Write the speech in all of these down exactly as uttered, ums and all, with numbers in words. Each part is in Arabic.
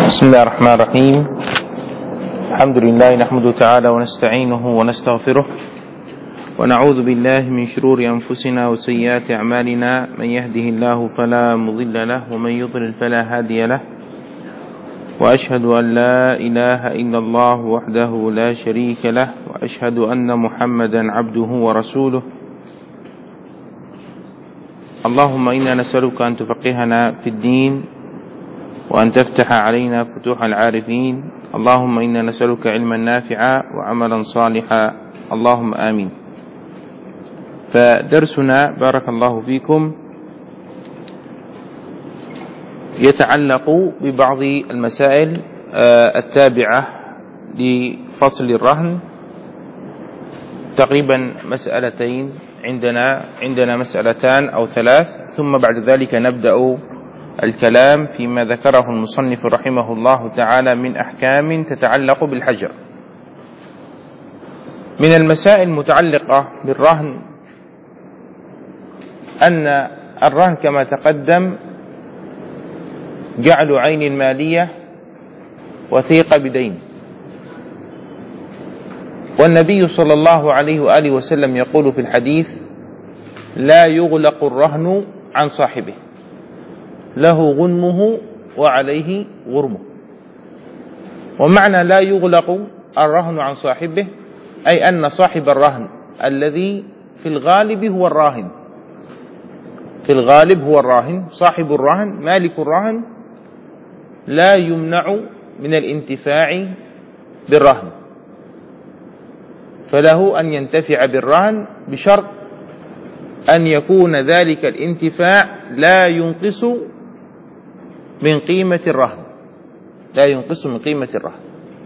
بسم الله الرحمن الرحيم. الحمد لله نحمده تعالى ونستعينه ونستغفره ونعوذ بالله من شرور أنفسنا وسيئات أعمالنا، من يهده الله فلا مضل له ومن يضلل فلا هادي له، وأشهد أن لا إله إلا الله وحده لا شريك له، وأشهد أن محمدا عبده ورسوله. اللهم إنا نسألك أن تفقهنا في الدين وأن تفتح علينا فتوح العارفين. اللهم إنا نسألك علما نافعا وعملا صالحا، اللهم آمين. فدرسنا بارك الله فيكم يتعلق ببعض المسائل التابعة لفصل الرهن، تقريبا مسألتين، عندنا عندنا مسألتان أو ثلاث، ثم بعد ذلك نبدأ الكلام فيما ذكره المصنف رحمه الله تعالى من أحكام تتعلق بالحجر. من المسائل المتعلقة بالرهن أن الرهن كما تقدم جعل عين المالية وثيقة بدين، والنبي صلى الله عليه وآله وسلم يقول في الحديث: لا يغلق الرهن عن صاحبه، له غنمه وعليه غرمه. ومعنى لا يغلق الرهن عن صاحبه أي أن صاحب الرهن الذي في الغالب هو الراهن، في الغالب هو الراهن، صاحب الرهن مالك الرهن لا يمنع من الانتفاع بالرهن، فله أن ينتفع بالرهن بشرط أن يكون ذلك الانتفاع لا ينقص من قيمة الرهن، لا ينقص من قيمة الرهن.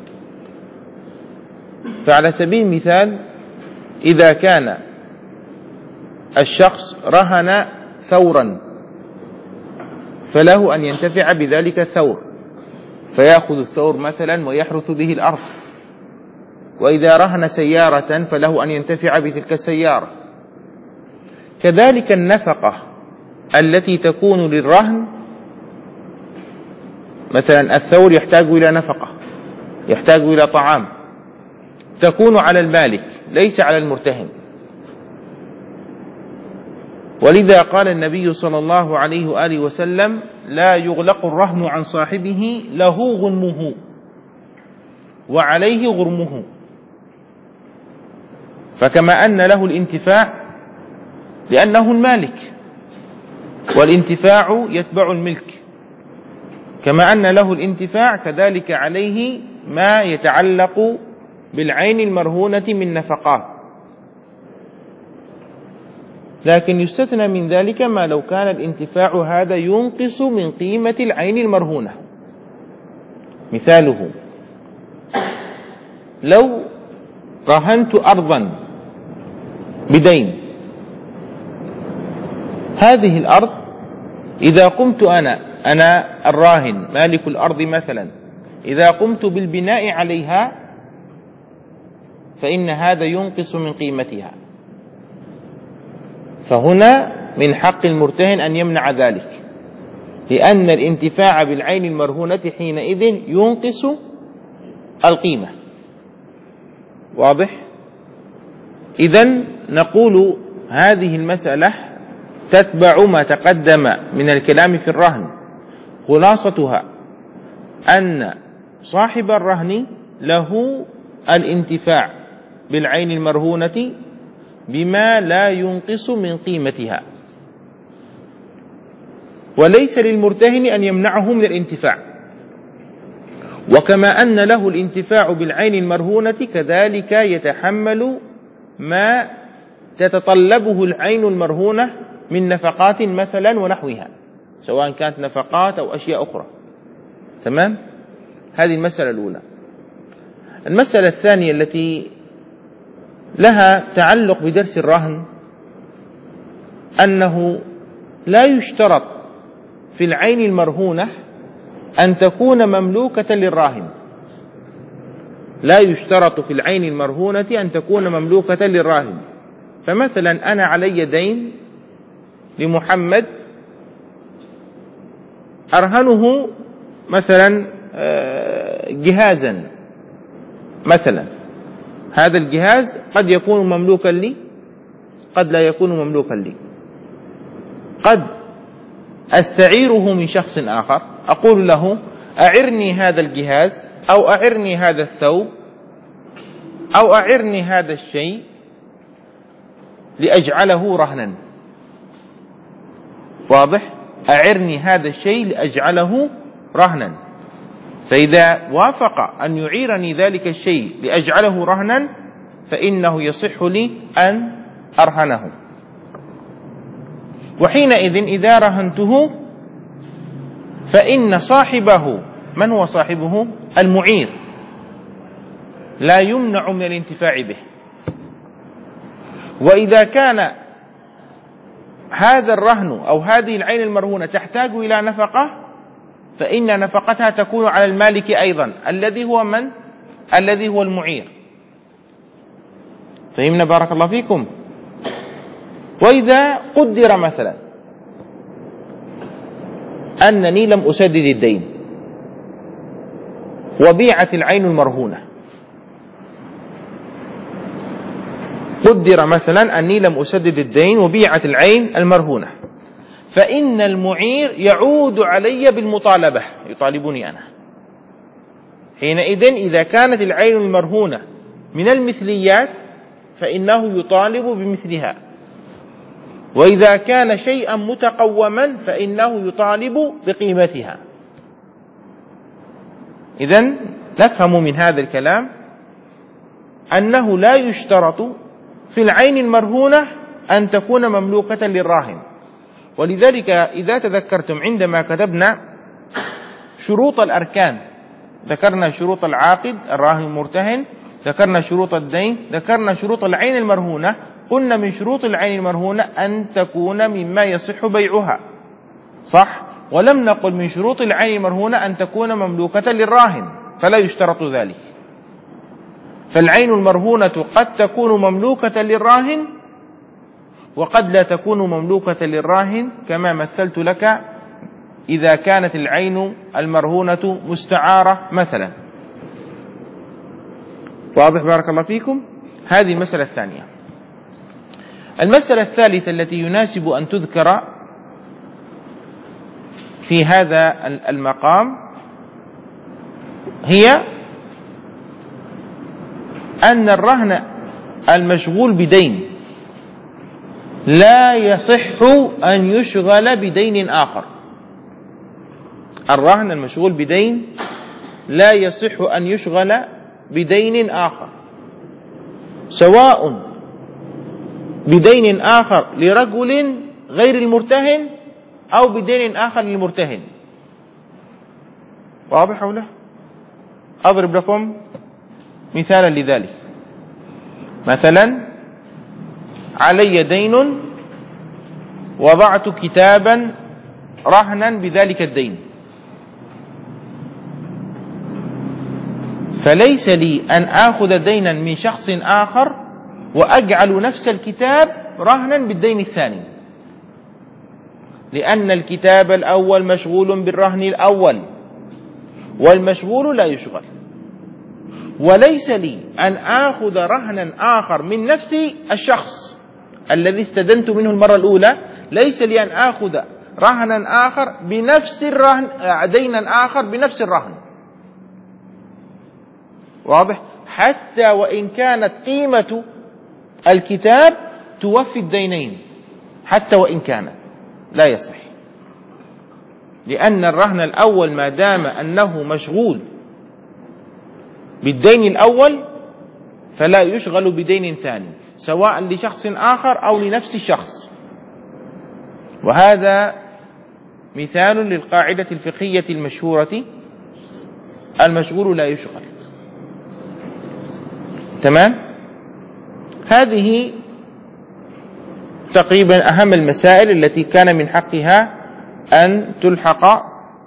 فعلى سبيل المثال، إذا كان الشخص رهن ثورا فله أن ينتفع بذلك الثور، فيأخذ الثور مثلا ويحرث به الأرض. وإذا رهن سيارة فله أن ينتفع بتلك السيارة. كذلك النفقة التي تكون للرهن، مثلا الثور يحتاج إلى نفقة، يحتاج إلى طعام، تكون على المالك ليس على المرتهن. ولذا قال النبي صلى الله عليه وآله وسلم: لا يغلق الرهن عن صاحبه، له غنمه وعليه غرمه. فكما أن له الانتفاع لأنه المالك، والانتفاع يتبع الملك، كما أن له الانتفاع كذلك عليه ما يتعلق بالعين المرهونة من نفقات. لكن يستثنى من ذلك ما لو كان الانتفاع هذا ينقص من قيمة العين المرهونة. مثاله: لو رهنت أرضا بدين، هذه الأرض إذا قمت أنا أنا الراهن مالك الأرض مثلا، إذا قمت بالبناء عليها فإن هذا ينقص من قيمتها، فهنا من حق المرتهن أن يمنع ذلك، لأن الانتفاع بالعين المرهونة حينئذ ينقص القيمة. واضح؟ إذن نقول هذه المسألة تتبع ما تقدم من الكلام في الرهن. خلاصتها أن صاحب الرهن له الانتفاع بالعين المرهونة بما لا ينقص من قيمتها، وليس للمرتهن أن يمنعه من الانتفاع. وكما أن له الانتفاع بالعين المرهونة كذلك يتحمل ما تتطلبه العين المرهونة من نفقات مثلا ونحوها، سواء كانت نفقات أو أشياء أخرى. تمام؟ هذه المسألة الأولى. المسألة الثانية التي لها تعلق بدرس الرهن أنه لا يشترط في العين المرهونة أن تكون مملوكة للراهن، لا يشترط في العين المرهونة أن تكون مملوكة للراهن. فمثلا أنا علي دين لمحمد أرهنه مثلا جهازا مثلا، هذا الجهاز قد يكون مملوكا لي، قد لا يكون مملوكا لي، قد أستعيره من شخص آخر، أقول له أعرني هذا الجهاز أو أعرني هذا الثوب أو أعرني هذا الشيء لأجعله رهنا. واضح؟ أعرني هذا الشيء لأجعله رهنا. فإذا وافق أن يعيرني ذلك الشيء لأجعله رهنا فإنه يصح لي أن أرهنه. وحينئذ إذا رهنته فإن صاحبه، من هو صاحبه؟ المعير، لا يمنع من الانتفاع به. وإذا كان هذا الرهن أو هذه العين المرهونة تحتاج إلى نفقة فإن نفقتها تكون على المالك أيضا، الذي هو من؟ الذي هو المعير. فهمنا بارك الله فيكم؟ وإذا قدر مثلا أنني لم أسدد الدين وبيعت العين المرهونة، قدر مثلا أني لم أسدد الدين وبيعت العين المرهونة، فإن المعير يعود علي بالمطالبة، يطالبني أنا. حينئذ إذا كانت العين المرهونة من المثليات فإنه يطالب بمثلها، وإذا كان شيئا متقوما فإنه يطالب بقيمتها. إذن نفهم من هذا الكلام أنه لا يشترط في العين المرهونة أن تكون مملوكة للراهن. ولذلك إذا تذكرتم عندما كتبنا شروط الأركان ذكرنا شروط العاقد الراهن المرتهن، ذكرنا شروط الدين، ذكرنا شروط العين المرهونة. قلنا من شروط العين المرهونة أن تكون مما يصح بيعها، صح؟ ولم نقل من شروط العين المرهونة أن تكون مملوكة للراهن، فلا يشترط ذلك. فالعين المرهونة قد تكون مملوكة للراهن وقد لا تكون مملوكة للراهن، كما مثلت لك إذا كانت العين المرهونة مستعارة مثلا. واضح بارك الله فيكم؟ هذه المسألة الثانية. المسألة الثالثة التي يناسب أن تذكر في هذا المقام هي أن الرهن المشغول بدين لا يصح أن يشغل بدين آخر. الرهن المشغول بدين لا يصح أن يشغل بدين آخر، سواء بدين آخر لرجل غير المرتهن أو بدين آخر للمرتهن. واضح أو لا؟ أضرب لكم مثالا لذلك. مثلا علي دين وضعت كتابا رهنا بذلك الدين، فليس لي أن آخذ دينا من شخص آخر وأجعل نفس الكتاب رهنا بالدين الثاني، لأن الكتاب الأول مشغول بالرهن الأول والمشغول لا يشغل. وليس لي أن آخذ رهنا آخر من نفس الشخص الذي استدنت منه المرة الأولى، ليس لي أن آخذ رهنا آخر بنفس الرهن، دينا آخر بنفس الرهن. واضح؟ حتى وإن كانت قيمة الكتاب توفي الدينين، حتى وإن كان لا يصح، لأن الرهن الأول ما دام أنه مشغول بالدين الأول فلا يشغل بدين ثاني، سواء لشخص آخر أو لنفس الشخص. وهذا مثال للقاعدة الفقهية المشهورة: المشغول لا يشغل. تمام؟ هذه تقريبا أهم المسائل التي كان من حقها أن تلحق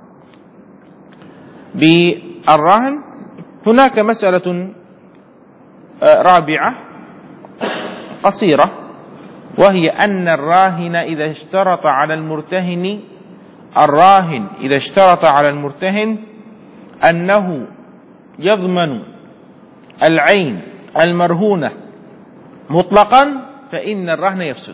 بالرهن. هناك مسألة رابعة قصيرة، وهي أن الراهن إذا اشترط على المرتهن الراهن إذا اشترط على المرتهن أنه يضمن العين المرهونة مطلقا فإن الرهن يفسد.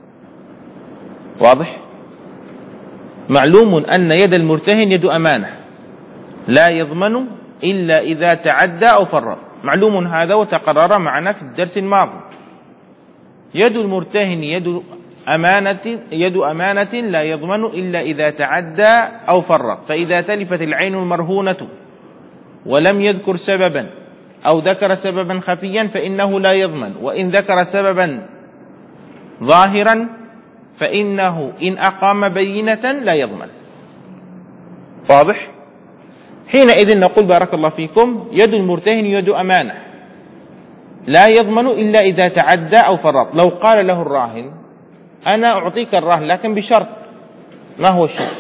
واضح؟ معلوم أن يد المرتهن يد أمانة لا يضمن إلا إذا تعدى أو فرط، معلوم هذا وتقرر معنا في الدرس الماضي. يد المرتهن يد أمانة يد أمانة لا يضمن إلا إذا تعدى أو فرط، فإذا تلفت العين المرهونة ولم يذكر سببا أو ذكر سببا خفيا فإنه لا يضمن، وإن ذكر سببا ظاهرا فإنه إن أقام بينة لا يضمن. واضح؟ حينئذ نقول بارك الله فيكم يد المرتهن يد أمانة لا يضمن إلا إذا تعدى أو فرط. لو قال له الراهن أنا أعطيك الرهن لكن بشرط، ما هو الشرط؟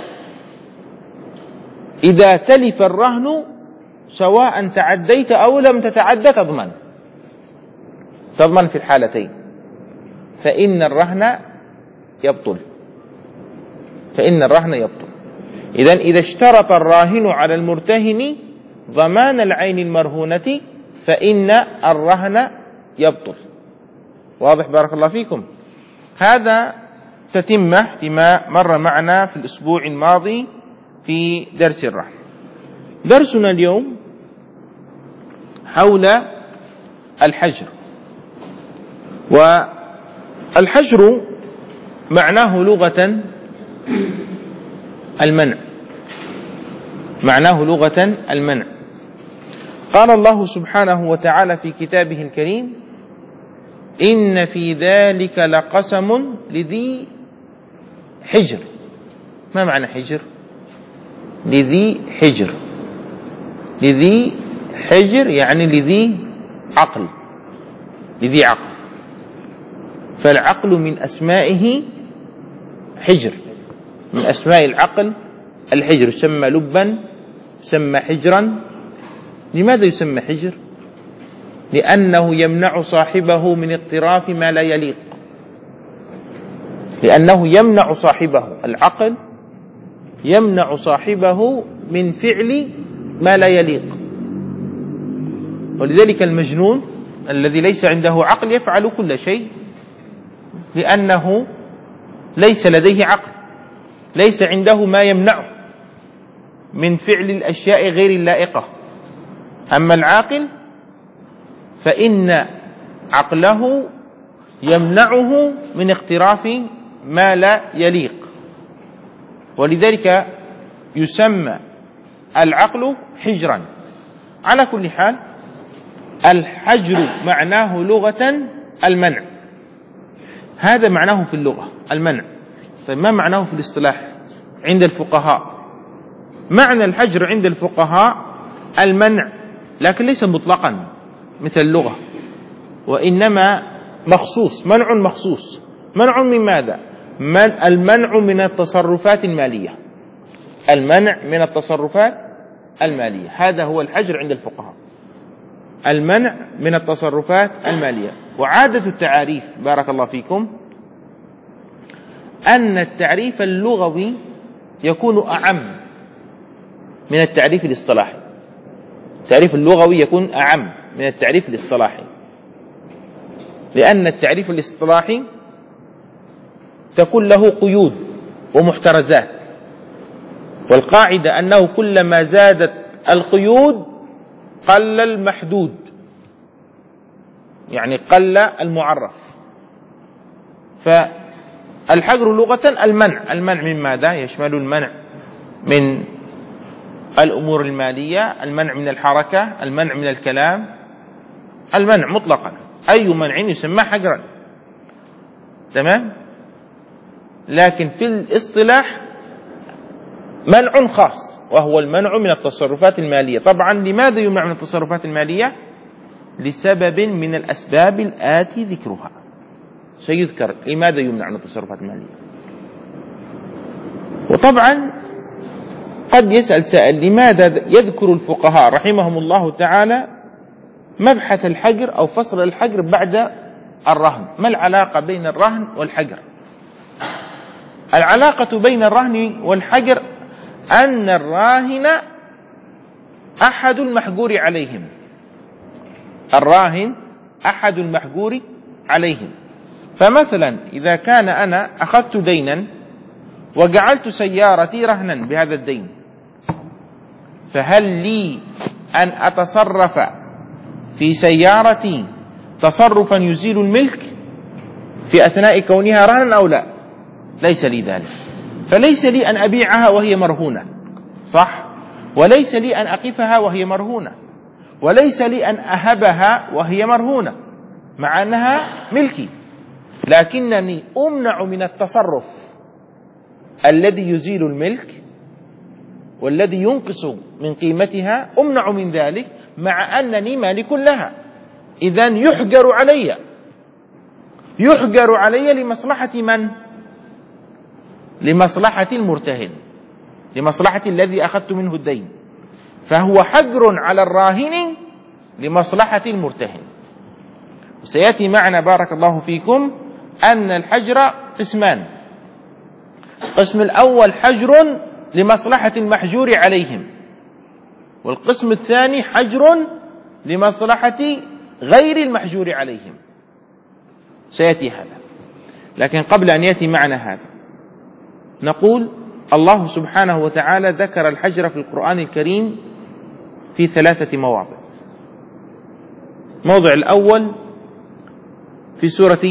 إذا تلف الرهن سواء تعديت أو لم تتعدى تضمن تضمن في الحالتين، فإن الرهن يبطل فإن الرهن يبطل. إذن إذا اشترط الراهن على المرتهن ضمان العين المرهونة فإن الرهن يبطل. واضح بارك الله فيكم؟ هذا تتمة لما مر معنا في الأسبوع الماضي في درس الرهن. درسنا اليوم حول الحجر، والحجر معناه لغة المنع معناه لغة المنع. قال الله سبحانه وتعالى في كتابه الكريم: إن في ذلك لقسم لذي حجر. ما معنى حجر؟ لذي حجر لذي حجر يعني لذي عقل لذي عقل فالعقل من أسمائه حجر، من أسماء العقل الحجر، يسمى لبا، يسمى حجرا. لماذا يسمى حجر؟ لأنه يمنع صاحبه من اقتراف ما لا يليق لأنه يمنع صاحبه العقل يمنع صاحبه من فعل ما لا يليق. ولذلك المجنون الذي ليس عنده عقل يفعل كل شيء لأنه ليس لديه عقل، ليس عنده ما يمنعه من فعل الأشياء غير اللائقة. أما العاقل فإن عقله يمنعه من اقتراف ما لا يليق، ولذلك يسمى العقل حجرا. على كل حال الحجر معناه لغة المنع، هذا معناه في اللغة المنع. طيب ما معناه في الاصطلاح عند الفقهاء؟ معنى الحجر عند الفقهاء المنع، لكن ليس مطلقا مثل اللغة، وإنما مخصوص، منع مخصوص. منع من ماذا؟ من المنع من التصرفات المالية المنع من التصرفات المالية هذا هو الحجر عند الفقهاء، المنع من التصرفات المالية. وعادة التعاريف بارك الله فيكم أن التعريف اللغوي يكون أعم من التعريف الاصطلاحي. التعريف اللغوي يكون أعم من التعريف الاصطلاحي، لأن التعريف الاصطلاحي تكون له قيود ومحترزات، والقاعدة أنه كلما زادت القيود قل المحدود، يعني قل المعرف. فالحجر لغة المنع. المنع من ماذا؟ يشمل المنع من الأمور المالية، المنع من الحركة، المنع من الكلام، المنع مطلقا، أي منع يسمى حجرا. تمام؟ لكن في الاصطلاح منع خاص وهو المنع من التصرفات المالية. طبعا لماذا يمنع من التصرفات المالية؟ لسبب من الأسباب الآتي ذكرها، سيذكر لماذا يمنع من التصرفات المالية. وطبعا قد يسأل سائل لماذا يذكر الفقهاء رحمهم الله تعالى مبحث الحجر أو فصل الحجر بعد الرهن؟ ما العلاقة بين الرهن والحجر؟ العلاقة بين الرهن والحجر أن الراهن أحد المحجور عليهم، الراهن أحد المحجور عليهم. فمثلا إذا كان أنا أخذت دينا وجعلت سيارتي رهنا بهذا الدين، فهل لي أن أتصرف في سيارتي تصرفا يزيل الملك في أثناء كونها رهنا أو لا؟ ليس لي ذلك. فليس لي أن أبيعها وهي مرهونة، صح؟ وليس لي أن أقفها وهي مرهونة، وليس لي أن أهبها وهي مرهونة مع أنها ملكي، لكنني أمنع من التصرف الذي يزيل الملك والذي ينقص من قيمتها، أمنع من ذلك مع أنني مالك لها. إذن يحجر علي، يحجر علي لمصلحة من؟ لمصلحة المرتهن، لمصلحة الذي أخذت منه الدين. فهو حجر على الراهن لمصلحة المرتهن. وسيأتي معنا بارك الله فيكم أن الحجر قسمان. القسم الأول حجر لمصلحة المحجور عليهم، والقسم الثاني حجر لمصلحة غير المحجور عليهم. سيأتي هذا، لكن قبل أن يأتي معنا هذا نقول الله سبحانه وتعالى ذكر الحجر في القرآن الكريم في ثلاثة مواضع. الموضع الأول في سورة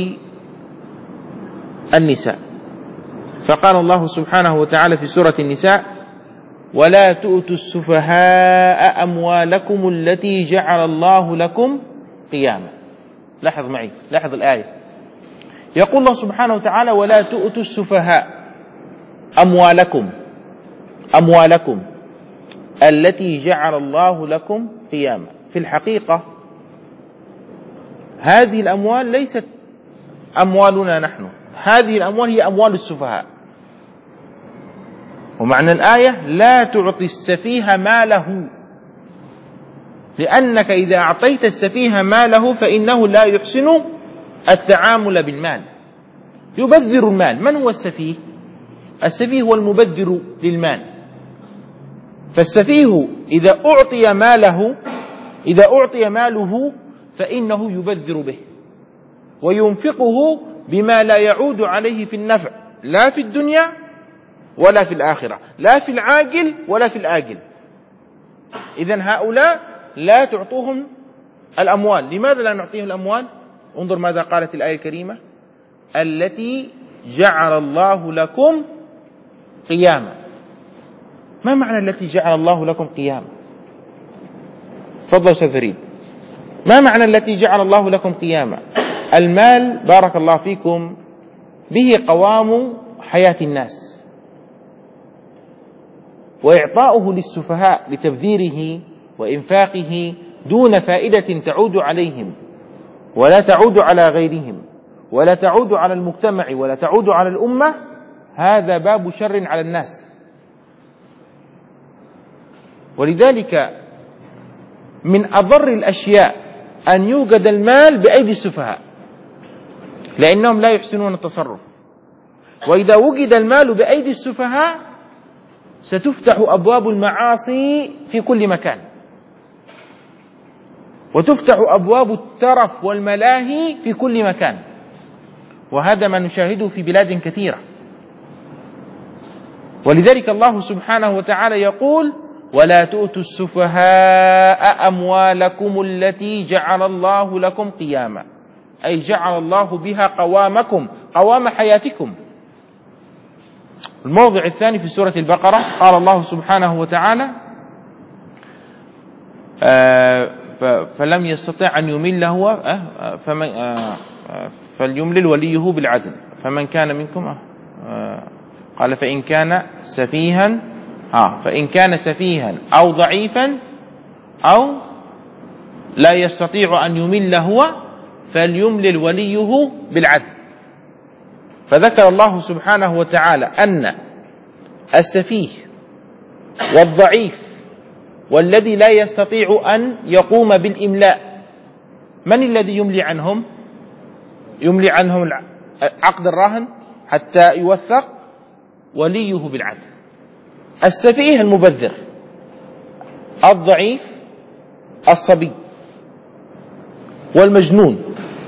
النساء، فقال الله سبحانه وتعالى في سورة النساء: ولا تؤتوا السفهاء أموالكم التي جعل الله لكم قياما. لاحظ معي، لاحظ الآية، يقول الله سبحانه وتعالى: ولا تؤتوا السفهاء أموالكم، أموالكم التي جعل الله لكم قياما. في الحقيقة هذه الأموال ليست أموالنا نحن، هذه الأموال هي أموال السفهاء. ومعنى الآية: لا تعطي السفيه ماله، لأنك إذا أعطيت السفيه ماله فإنه لا يحسن التعامل بالمال، يبذر المال. من هو السفيه؟ السفيه هو المبذر للمال. فالسفيه إذا أعطي ماله إذا أعطي ماله فإنه يبذر به وينفقه بما لا يعود عليه في النفع، لا في الدنيا ولا في الآخرة، لا في العاجل ولا في الآجل. إذن هؤلاء لا تعطوهم الأموال. لماذا لا نعطيهم الأموال؟ انظر ماذا قالت الآية الكريمة: التي جعل الله لكم قياما. ما معنى التي جعل الله لكم قياما؟ تفضل أستاذ فريد. ما معنى التي جعل الله لكم قياما؟ المال بارك الله فيكم به قوام حياة الناس، وإعطاؤه للسفهاء لتبذيره وإنفاقه دون فائدة تعود عليهم ولا تعود على غيرهم ولا تعود على المجتمع ولا تعود على الأمة، هذا باب شر على الناس. ولذلك من أضر الأشياء أن يوجد المال بأيدي السفهاء، لأنهم لا يحسنون التصرف. وإذا وجد المال بأيدي السفهاء ستفتح أبواب المعاصي في كل مكان، وتفتح أبواب الترف والملاهي في كل مكان، وهذا ما نشاهده في بلاد كثيرة. ولذلك الله سبحانه وتعالى يقول: ولا تؤتوا السفهاء أموالكم التي جعل الله لكم قياما، أي جعل الله بها قوامكم، قوام حياتكم. الموضع الثاني في سورة البقرة قال الله سبحانه وتعالى: آه فلم يستطع أن يمل هو آه فمن آه فليملل وليه بالعدل فمن كان منكم آه قال فإن كان سفيها آه فإن كان سفيها أو ضعيفا أو لا يستطيع أن يمل هو فليملل وليه بالعدل. فذكر الله سبحانه وتعالى أن السفيه والضعيف والذي لا يستطيع أن يقوم بالإملاء، من الذي يملي عنهم؟ يملي عنهم عقد الراهن حتى يوثق وليه بالعدل. السفيه المبذر الضعيف، الصبي، والمجنون،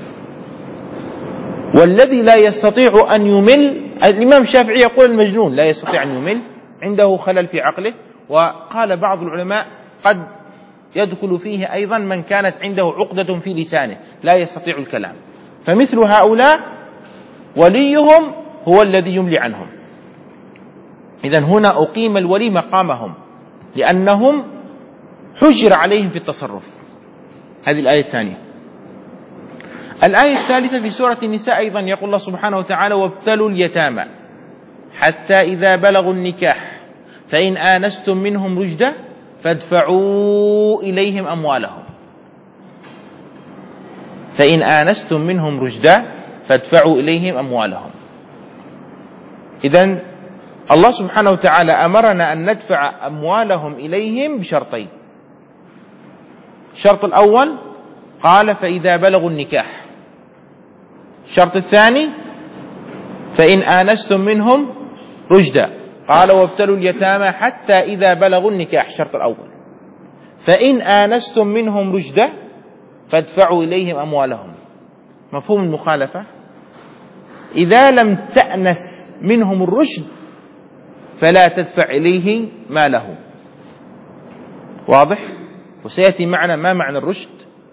والذي لا يستطيع أن يمل. الإمام الشافعي يقول المجنون لا يستطيع أن يمل، عنده خلل في عقله. وقال بعض العلماء قد يدخل فيه أيضا من كانت عنده عقدة في لسانه لا يستطيع الكلام، فمثل هؤلاء وليهم هو الذي يملي عنهم. إذن هنا أقيم الولي مقامهم لأنهم حجر عليهم في التصرف. هذه الآية الثانية. الآية الثالثة في سورة النساء أيضا يقول الله سبحانه وتعالى: وابتلوا اليتامى حتى إذا بلغوا النكاح فإن آنستم منهم رشدا فادفعوا إليهم أموالهم. فإن آنستم منهم رشدا فادفعوا إليهم أموالهم. إذن الله سبحانه وتعالى أمرنا أن ندفع أموالهم إليهم بشرطين. الشرط الأول قال: فإذا بلغوا النكاح. الشرط الثاني: فإن آنستم منهم رشدا. قال: وابتلوا اليتامى حتى إذا بلغوا النكاح. الشرط الأول. فإن آنستم منهم رشدا فادفعوا إليهم أموالهم. مفهوم المخالفة؟ إذا لم تأنس منهم الرشد فلا تدفع إليه ماله. واضح؟ وسيأتي معنا ما معنى الرشد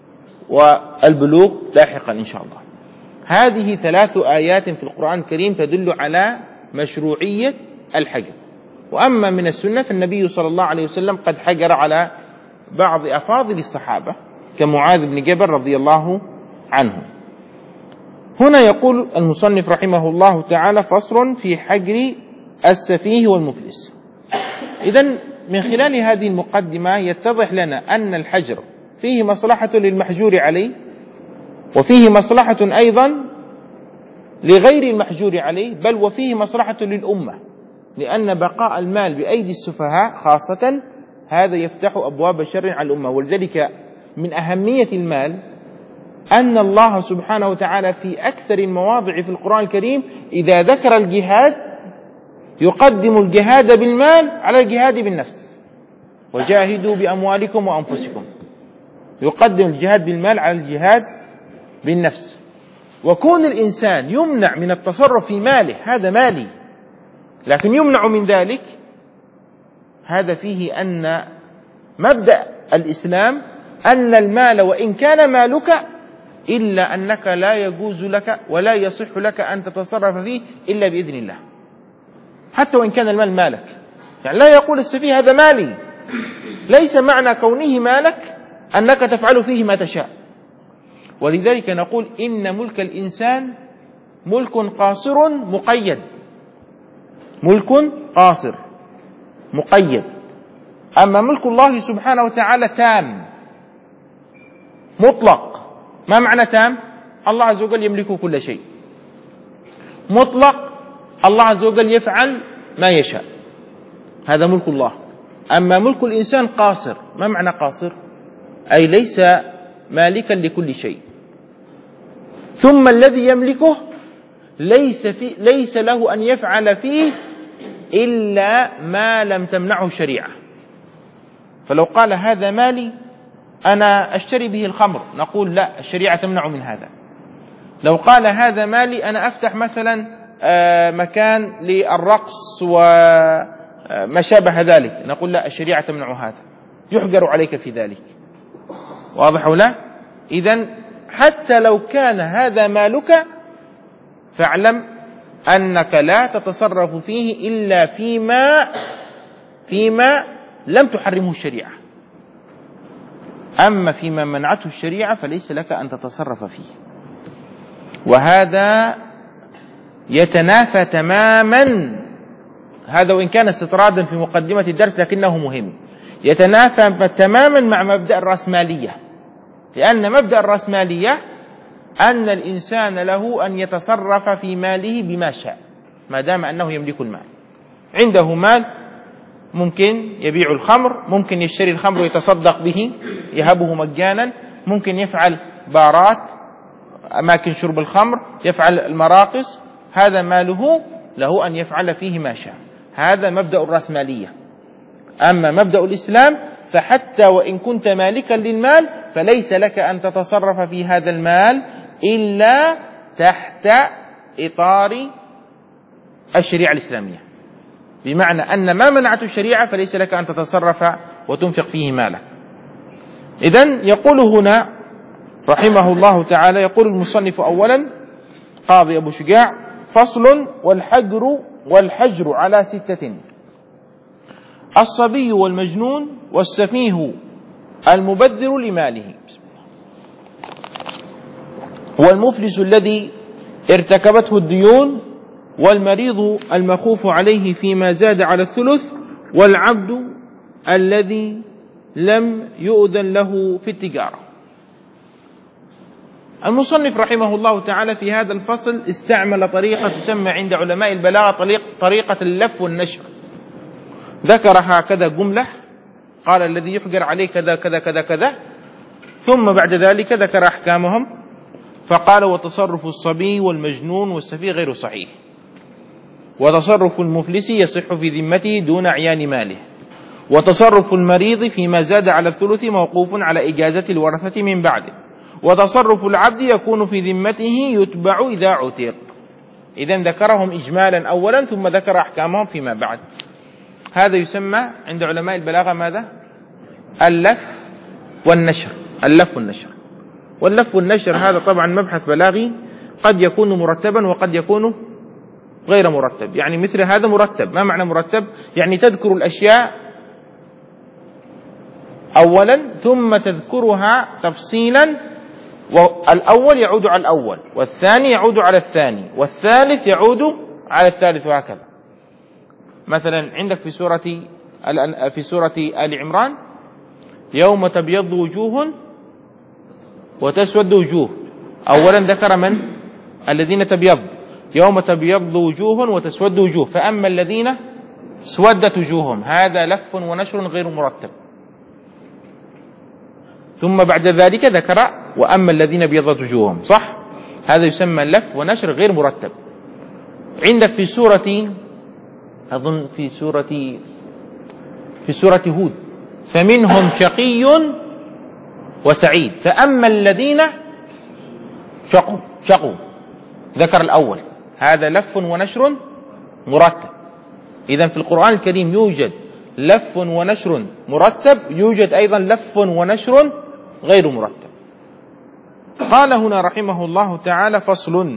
والبلوغ لاحقا إن شاء الله. هذه ثلاث آيات في القرآن الكريم تدل على مشروعية الحجر. وأما من السنة فالنبي صلى الله عليه وسلم قد حجر على بعض أفاضل الصحابة كمعاذ بن جبل رضي الله عنه. هنا يقول المصنف رحمه الله تعالى: فصل في حجر السفيه والمفلس. إذن من خلال هذه المقدمة يتضح لنا أن الحجر فيه مصلحة للمحجور عليه، وفيه مصلحة أيضا لغير المحجور عليه، بل وفيه مصلحة للأمة، لأن بقاء المال بأيدي السفهاء خاصة هذا يفتح أبواب شر على الأمة. ولذلك من أهمية المال أن الله سبحانه وتعالى في أكثر المواضع في القرآن الكريم إذا ذكر الجهاد يقدم الجهاد بالمال على الجهاد بالنفس. وجاهدوا بأموالكم وأنفسكم، يقدم الجهاد بالمال على الجهاد بالنفس. وكون الإنسان يمنع من التصرف في ماله، هذا مالي، لكن يمنع من ذلك، هذا فيه أن مبدأ الإسلام أن المال وإن كان مالك إلا أنك لا يجوز لك ولا يصح لك أن تتصرف فيه إلا بإذن الله، حتى وإن كان المال مالك. يعني لا يقول السفيه هذا مالي، ليس معنى كونه مالك أنك تفعل فيه ما تشاء. ولذلك نقول إن ملك الإنسان ملك قاصر مقيد، ملك قاصر مقيد. أما ملك الله سبحانه وتعالى تام مطلق. ما معنى تام؟ الله عز وجل يملك كل شيء. مطلق، الله عز وجل يفعل ما يشاء، هذا ملك الله. أما ملك الإنسان قاصر. ما معنى قاصر؟ أي ليس مالكا لكل شيء. ثم الذي يملكه ليس, في ليس له أن يفعل فيه إلا ما لم تمنعه الشريعة. فلو قال هذا مالي أنا أشتري به الخمر، نقول لا، الشريعة تمنع من هذا. لو قال هذا مالي أنا أفتح مثلا مكان للرقص وما شابه ذلك، نقول لا، الشريعة تمنع هذا، يحجر عليك في ذلك. واضح ولا؟ إذن حتى لو كان هذا مالك فاعلم أنك لا تتصرف فيه إلا فيما فيما لم تحرمه الشريعة. أما فيما منعته الشريعة فليس لك أن تتصرف فيه. وهذا يتنافى تماما، هذا وإن كان استطرادا في مقدمة الدرس لكنه مهم، يتنافى تماما مع مبدأ الرأسمالية. لأن مبدأ الرأسمالية أن الإنسان له أن يتصرف في ماله بما شاء ما دام أنه يملك المال. عنده مال ممكن يبيع الخمر، ممكن يشتري الخمر ويتصدق به، يهبه مجانا، ممكن يفعل بارات، أماكن شرب الخمر، يفعل المراقص، هذا ماله له أن يفعل فيه ما شاء. هذا مبدأ الرأسمالية. أما مبدأ الإسلام فحتى وإن كنت مالكا للمال فليس لك أن تتصرف في هذا المال إلا تحت إطار الشريعة الإسلامية، بمعنى أن ما منعته الشريعة فليس لك أن تتصرف وتنفق فيه مالك. إذن يقول هنا رحمه الله تعالى، يقول المصنف أولا قاضي أبو شجاع: فصل: والحجر والحجر على ستة: الصبي والمجنون والسفيه المبذر لماله، والمفلس الذي ارتكبته الديون، والمريض المخوف عليه فيما زاد على الثلث، والعبد الذي لم يؤذن له في التجارة. المصنف رحمه الله تعالى في هذا الفصل استعمل طريقة تسمى عند علماء البلاغة طريقة اللف والنشر. ذكر هكذا جملة، قال الذي يحجر عليه كذا كذا كذا كذا، ثم بعد ذلك ذكر أحكامهم فقال: وتصرف الصبي والمجنون والسفيه غير صحيح، وتصرف المفلس يصح في ذمته دون عيان ماله، وتصرف المريض فيما زاد على الثلث موقوف على إجازة الورثة من بعده، وتصرف العبد يكون في ذمته يتبع إذا عتق. إذن ذكرهم إجمالا أولا ثم ذكر أحكامهم فيما بعد. هذا يسمى عند علماء البلاغة ماذا؟ اللف والنشر. اللف والنشر واللف والنشر هذا طبعا مبحث بلاغي قد يكون مرتبا وقد يكون غير مرتب. يعني مثل هذا مرتب. ما معنى مرتب؟ يعني تذكر الأشياء أولا ثم تذكرها تفصيلا، والأول يعود على الأول، والثاني يعود على الثاني، والثالث يعود على الثالث، وهكذا. مثلا عندك في سورة في سورة آل عمران: يوم تبيض وجوه وتسود وجوه. أولا ذكر من؟ الذين تبيض، يوم تبيض وجوه وتسود وجوه، فأما الذين سودت وجوههم هذا لف ونشر غير مرتب. ثم بعد ذلك ذكر: وأما الذين بيضت وجوههم، صح؟ هذا يسمى لف ونشر غير مرتب. عندك في سورة أظن في سورة في سورة هود: فمنهم شقي وسعيد، فأما الذين شقوا شقوا ذكر الأول، هذا لف ونشر مرتب. إذن في القرآن الكريم يوجد لف ونشر مرتب، يوجد أيضا لف ونشر غير مرتب. قال هنا رحمه الله تعالى: فصل.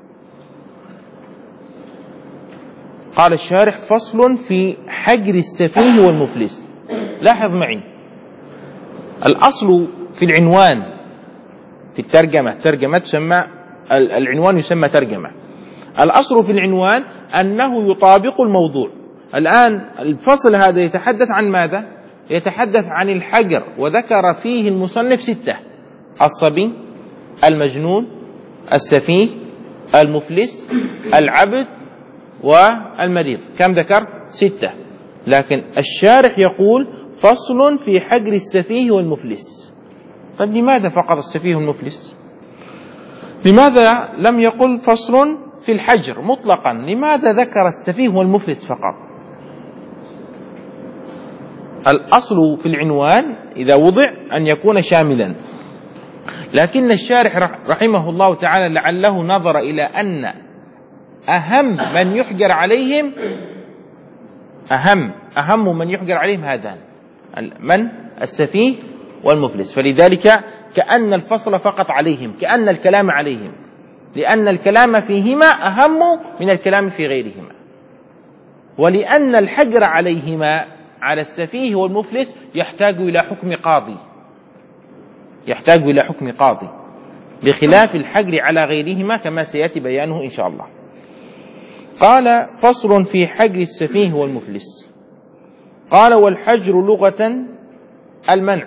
قال الشارح: فصل في حجر السفيه والمفلس. لاحظ معي، الأصل في العنوان في الترجمة، ترجمة تسمى العنوان يسمى ترجمة. الأصل في العنوان أنه يطابق الموضوع. الآن الفصل هذا يتحدث عن ماذا؟ يتحدث عن الحجر، وذكر فيه المصنف ستة: الصبي، المجنون، السفيه، المفلس، العبد، والمريض. كم ذكر؟ ستة. لكن الشارح يقول: فصل في حجر السفيه والمفلس. طيب لماذا فقط السفيه والمفلس؟ لماذا لم يقل فصل في الحجر مطلقا؟ لماذا ذكر السفيه والمفلس فقط؟ الأصل في العنوان إذا وضع أن يكون شاملا، لكن الشارح رحمه الله تعالى لعله نظر إلى أن أهم من يحجر عليهم أهم أهم من يحجر عليهم هذان، من؟ السفيه والمفلس، فلذلك كأن الفصل فقط عليهم، كأن الكلام عليهم، لأن الكلام فيهما أهم من الكلام في غيرهما، ولأن الحجر عليهما على السفيه والمفلس يحتاج إلى حكم قاضي، يحتاج إلى حكم قاضي بخلاف الحجر على غيرهما كما سيأتي بيانه إن شاء الله. قال: فصل في حجر السفيه والمفلس. قال: والحجر لغة المنع،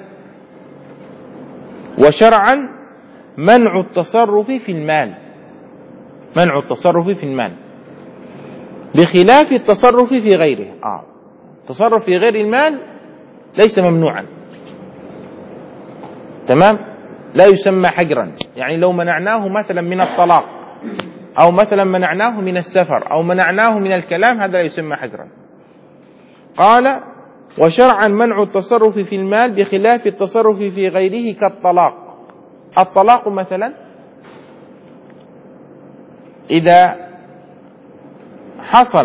وشرعا منع التصرف في المال، منع التصرف في المال بخلاف التصرف في غيره. آه. التصرف في غير المال ليس ممنوعا، تمام؟ لا يسمى حجرا. يعني لو منعناه مثلا من الطلاق، أو مثلا منعناه من السفر، أو منعناه من الكلام، هذا لا يسمى حجرا. قال: وشرعا منع التصرف في المال بخلاف التصرف في غيره كالطلاق. الطلاق مثلا إذا حصل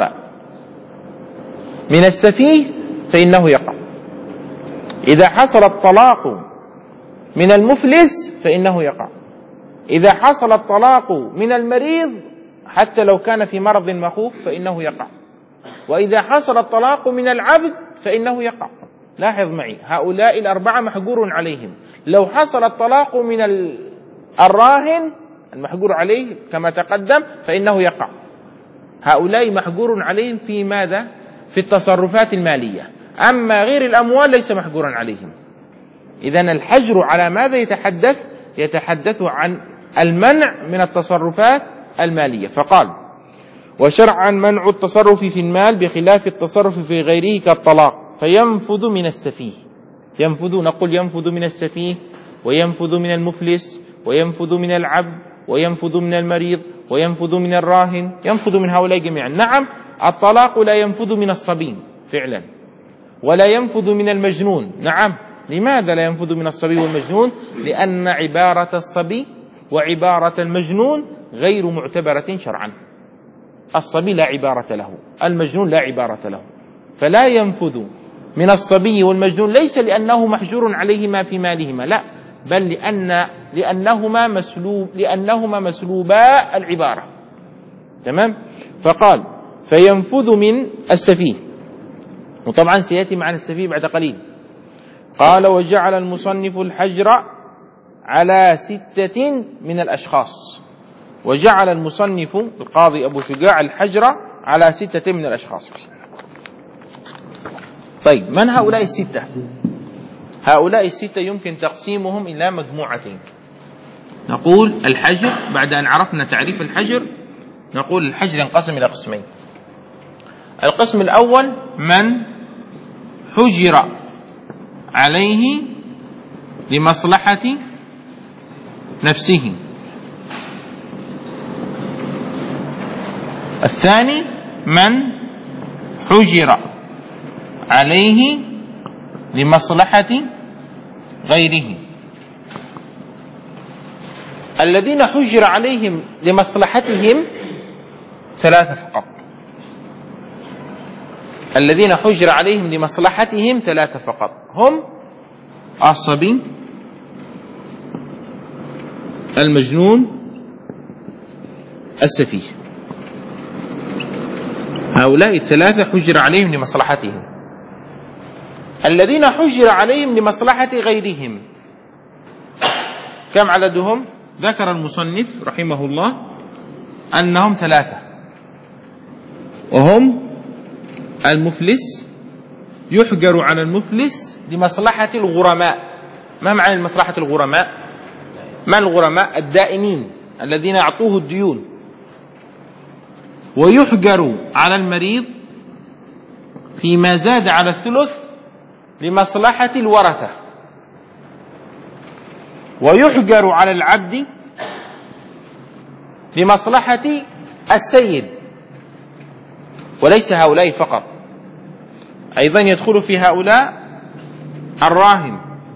من السفيه فإنه يقع، إذا حصل الطلاق من المفلس فإنه يقع، إذا حصل الطلاق من المريض حتى لو كان في مرض مخوف فإنه يقع، وإذا حصل الطلاق من العبد فإنه يقع. لاحظ معي، هؤلاء الأربعة محجور عليهم. لو حصل الطلاق من الراهن المحجور عليه كما تقدم فإنه يقع. هؤلاء محجور عليهم في ماذا؟ في التصرفات المالية، أما غير الأموال ليس محجورا عليهم. إذن الحجر على ماذا يتحدث؟ يتحدث عن المنع من التصرفات المالية. فقال وشرعا منع التصرف في المال بخلاف التصرف في غيره كالطلاق، فينفذ من السفيه. ينفذ، نقول ينفذ من السفيه، وينفذ من المفلس، وينفذ من العبد، وينفذ من المريض، وينفذ من الراهن، ينفذ من هؤلاء جميعا. نعم، الطلاق لا ينفذ من الصبي فعلا، ولا ينفذ من المجنون. نعم، لماذا لا ينفذ من الصبي والمجنون؟ لأن عبارة الصبي وعبارة المجنون غير معتبرة شرعا. الصبي لا عبارة له، المجنون لا عبارة له، فلا ينفذ من الصبي والمجنون، ليس لأنه محجور عليهما في مالهما، لا، بل لأن لأنهما مسلوب لأنهما مسلوبا العبارة. تمام؟ فقال فينفذ من السفيه، وطبعا سيأتي معنا السفيه بعد قليل. قال وجعل المصنف الحجر على ستة من الأشخاص. وجعل المصنف القاضي أبو شجاع الحجر على ستة من الأشخاص. طيب، من هؤلاء الستة؟ هؤلاء الستة يمكن تقسيمهم إلى مجموعتين. نقول الحجر، بعد أن عرفنا تعريف الحجر نقول الحجر ينقسم إلى قسمين. القسم الأول من حجر عليه لمصلحة نفسه. الثاني من حجر عليه لمصلحة غيره. الذين حجر عليهم لمصلحتهم ثلاثة فقط. الذين حجر عليهم لمصلحتهم ثلاثة فقط، هم الصبي، المجنون، السفيه. هؤلاء الثلاثة حجر عليهم لمصلحتهم. الذين حجر عليهم لمصلحة غيرهم كم عددهم؟ ذكر المصنف رحمه الله أنهم ثلاثة، وهم المفلس، يحجر على المفلس لمصلحة الغرماء. ما معنى مصلحة الغرماء؟ ما الغرماء؟ الدائنين الذين أعطوه الديون. ويحجر على المريض فيما زاد على الثلث لمصلحة الورثة. ويحجر على العبد لمصلحة السيد. وليس هؤلاء فقط، أيضا يدخل في هؤلاء الراهن،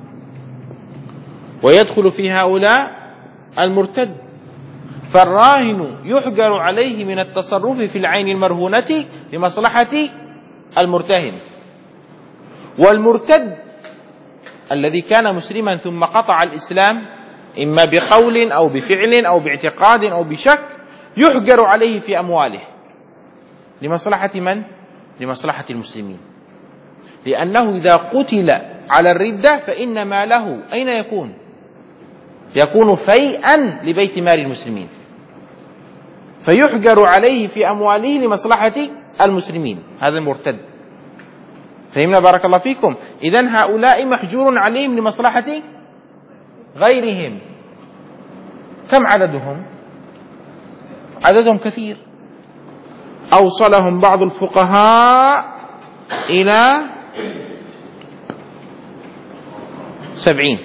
ويدخل في هؤلاء المرتد. فالراهن يحجر عليه من التصرف في العين المرهونة لمصلحة المرتهن. والمرتد الذي كان مسلما ثم قطع الإسلام إما بقول أو بفعل أو باعتقاد أو بشك يحجر عليه في أمواله لمصلحة من؟ لمصلحة المسلمين، لأنه إذا قتل على الردة فإن ماله أين يكون؟ يكون فيئا لبيت مال المسلمين، فيحجر عليه في أمواله لمصلحة المسلمين. هذا المرتد. فهمنا بارك الله فيكم؟ إذن هؤلاء محجور عليهم لمصلحة غيرهم. كم عددهم؟ عددهم كثير، أوصلهم بعض الفقهاء إلى سبعين.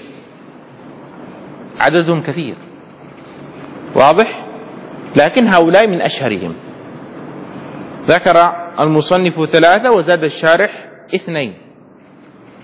عددهم كثير، واضح؟ لكن هؤلاء من أشهرهم. ذكر المصنف ثلاثة وزاد الشارح اثنين.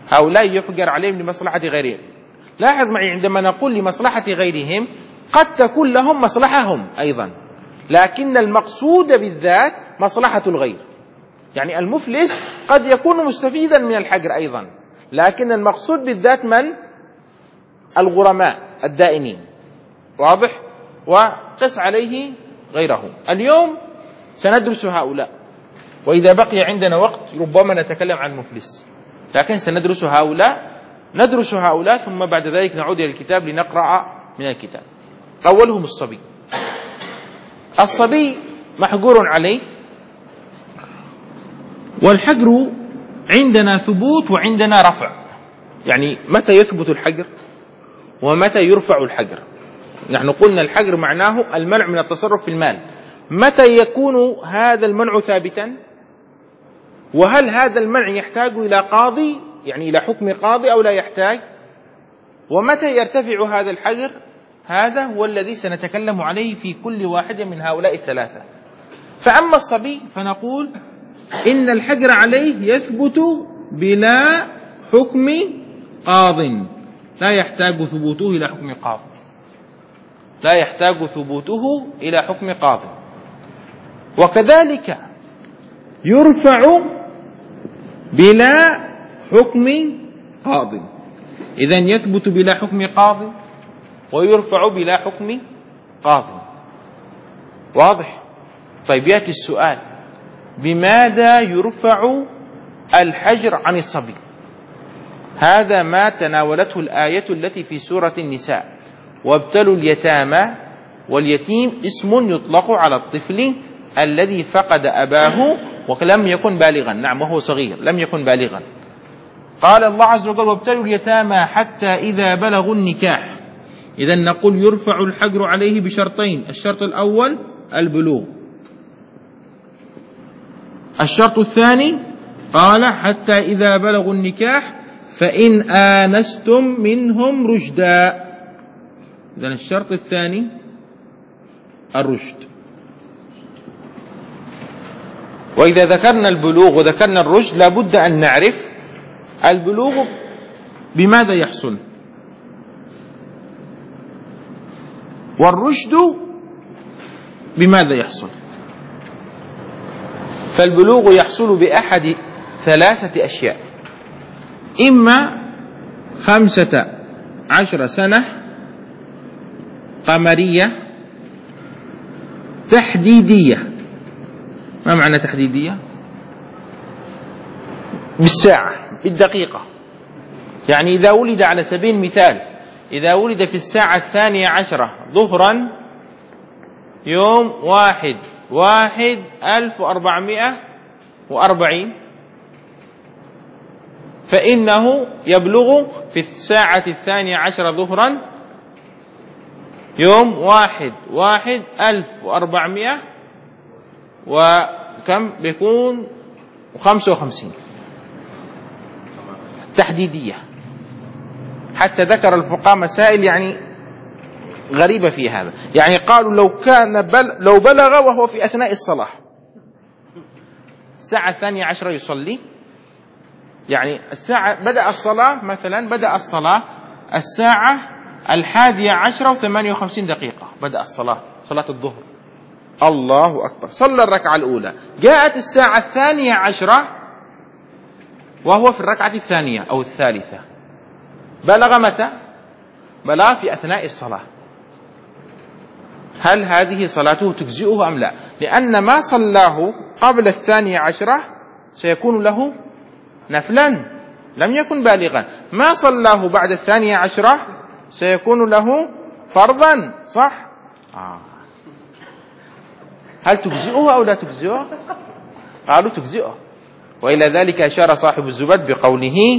هؤلاء يحجر عليهم لمصلحة غيرهم. لاحظ معي عندما نقول لمصلحة غيرهم قد تكون لهم مصلحهم أيضا، لكن المقصود بالذات مصلحة الغير. يعني المفلس قد يكون مستفيدا من الحجر أيضا، لكن المقصود بالذات من؟ الغرماء الدائنين. واضح؟ وقس عليه غيره. اليوم سندرس هؤلاء، وإذا بقي عندنا وقت ربما نتكلم عن المفلس، لكن سندرس هؤلاء ندرس هؤلاء ثم بعد ذلك نعود إلى الكتاب لنقرأ من الكتاب. أولهم الصبي. الصبي محجور عليه، والحجر عندنا ثبوت وعندنا رفع. يعني متى يثبت الحجر ومتى يرفع الحجر؟ نحن قلنا الحجر معناه المنع من التصرف في المال. متى يكون هذا المنع ثابتا؟ وهل هذا المنع يحتاج إلى قاضي، يعني إلى حكم قاضي، أو لا يحتاج؟ ومتى يرتفع هذا الحجر؟ هذا هو الذي سنتكلم عليه في كل واحد من هؤلاء الثلاثة. فأما الصبي فنقول إن الحجر عليه يثبت بلا حكم قاض، لا يحتاج ثبوته إلى حكم قاض، لا يحتاج ثبوته إلى حكم قاض. وكذلك يرفع بلا حكم قاض. إذن يثبت بلا حكم قاض ويرفع بلا حكم قاض. واضح؟ طيب يأتي السؤال: بماذا يرفع الحجر عن الصبي؟ هذا ما تناولته الآية التي في سورة النساء: وابتلوا اليتامى. واليتيم اسم يطلق على الطفل الذي فقد أباه ولم يكن بالغا. نعم، وهو صغير لم يكن بالغا. قال الله عز وجل: وابتلوا اليتامى حتى إذا بلغوا النكاح. إذن نقول يرفع الحجر عليه بشرطين: الشرط الأول البلوغ، الشرط الثاني قال حتى إذا بلغوا النكاح فإن آنستم منهم رشدا. إذن الشرط الثاني الرشد. وإذا ذكرنا البلوغ وذكرنا الرشد لابد أن نعرف البلوغ بماذا يحصل، والرشد بماذا يحصل. فالبلوغ يحصل بأحد ثلاثة أشياء: إما خمسة عشر سنة قمرية تحديدية. ما معنى تحديدية؟ بالساعة، بالدقيقة. يعني إذا ولد على سبيل المثال إذا ولد في الساعة الثانية عشرة ظهرا يوم واحد واحد ألف وأربعمائة وأربعين، فإنه يبلغ في الساعة الثانية عشرة ظهرا يوم واحد واحد ألف وأربعمائة وكم بيكون خمسة وخمسين. تحديدية. حتى ذكر الفقهاء مسائل يعني غريبة في هذا. يعني قالوا لو كان بل لو بلغ وهو في أثناء الصلاة الساعة الثانية عشرة يصلي، يعني الساعة بدأ الصلاة مثلا بدأ الصلاة الساعة الحادية عشرة وثمانية وخمسين دقيقة، بدأ الصلاة صلاة الظهر، الله أكبر، صلى الركعة الأولى، جاءت الساعة الثانية عشرة وهو في الركعة الثانية أو الثالثة، بلغ متى؟ بلغ في أثناء الصلاة. هل هذه صلاته تجزئه أم لا؟ لأن ما صلاه قبل الثانية عشرة سيكون له نفلا، لم يكن بالغا. ما صلاه بعد الثانية عشرة سيكون له فرضا، صح؟ آه. هل تجزئه أو لا تجزئه؟ قالوا تجزئه. وإلى ذلك أشار صاحب الزبد بقوله: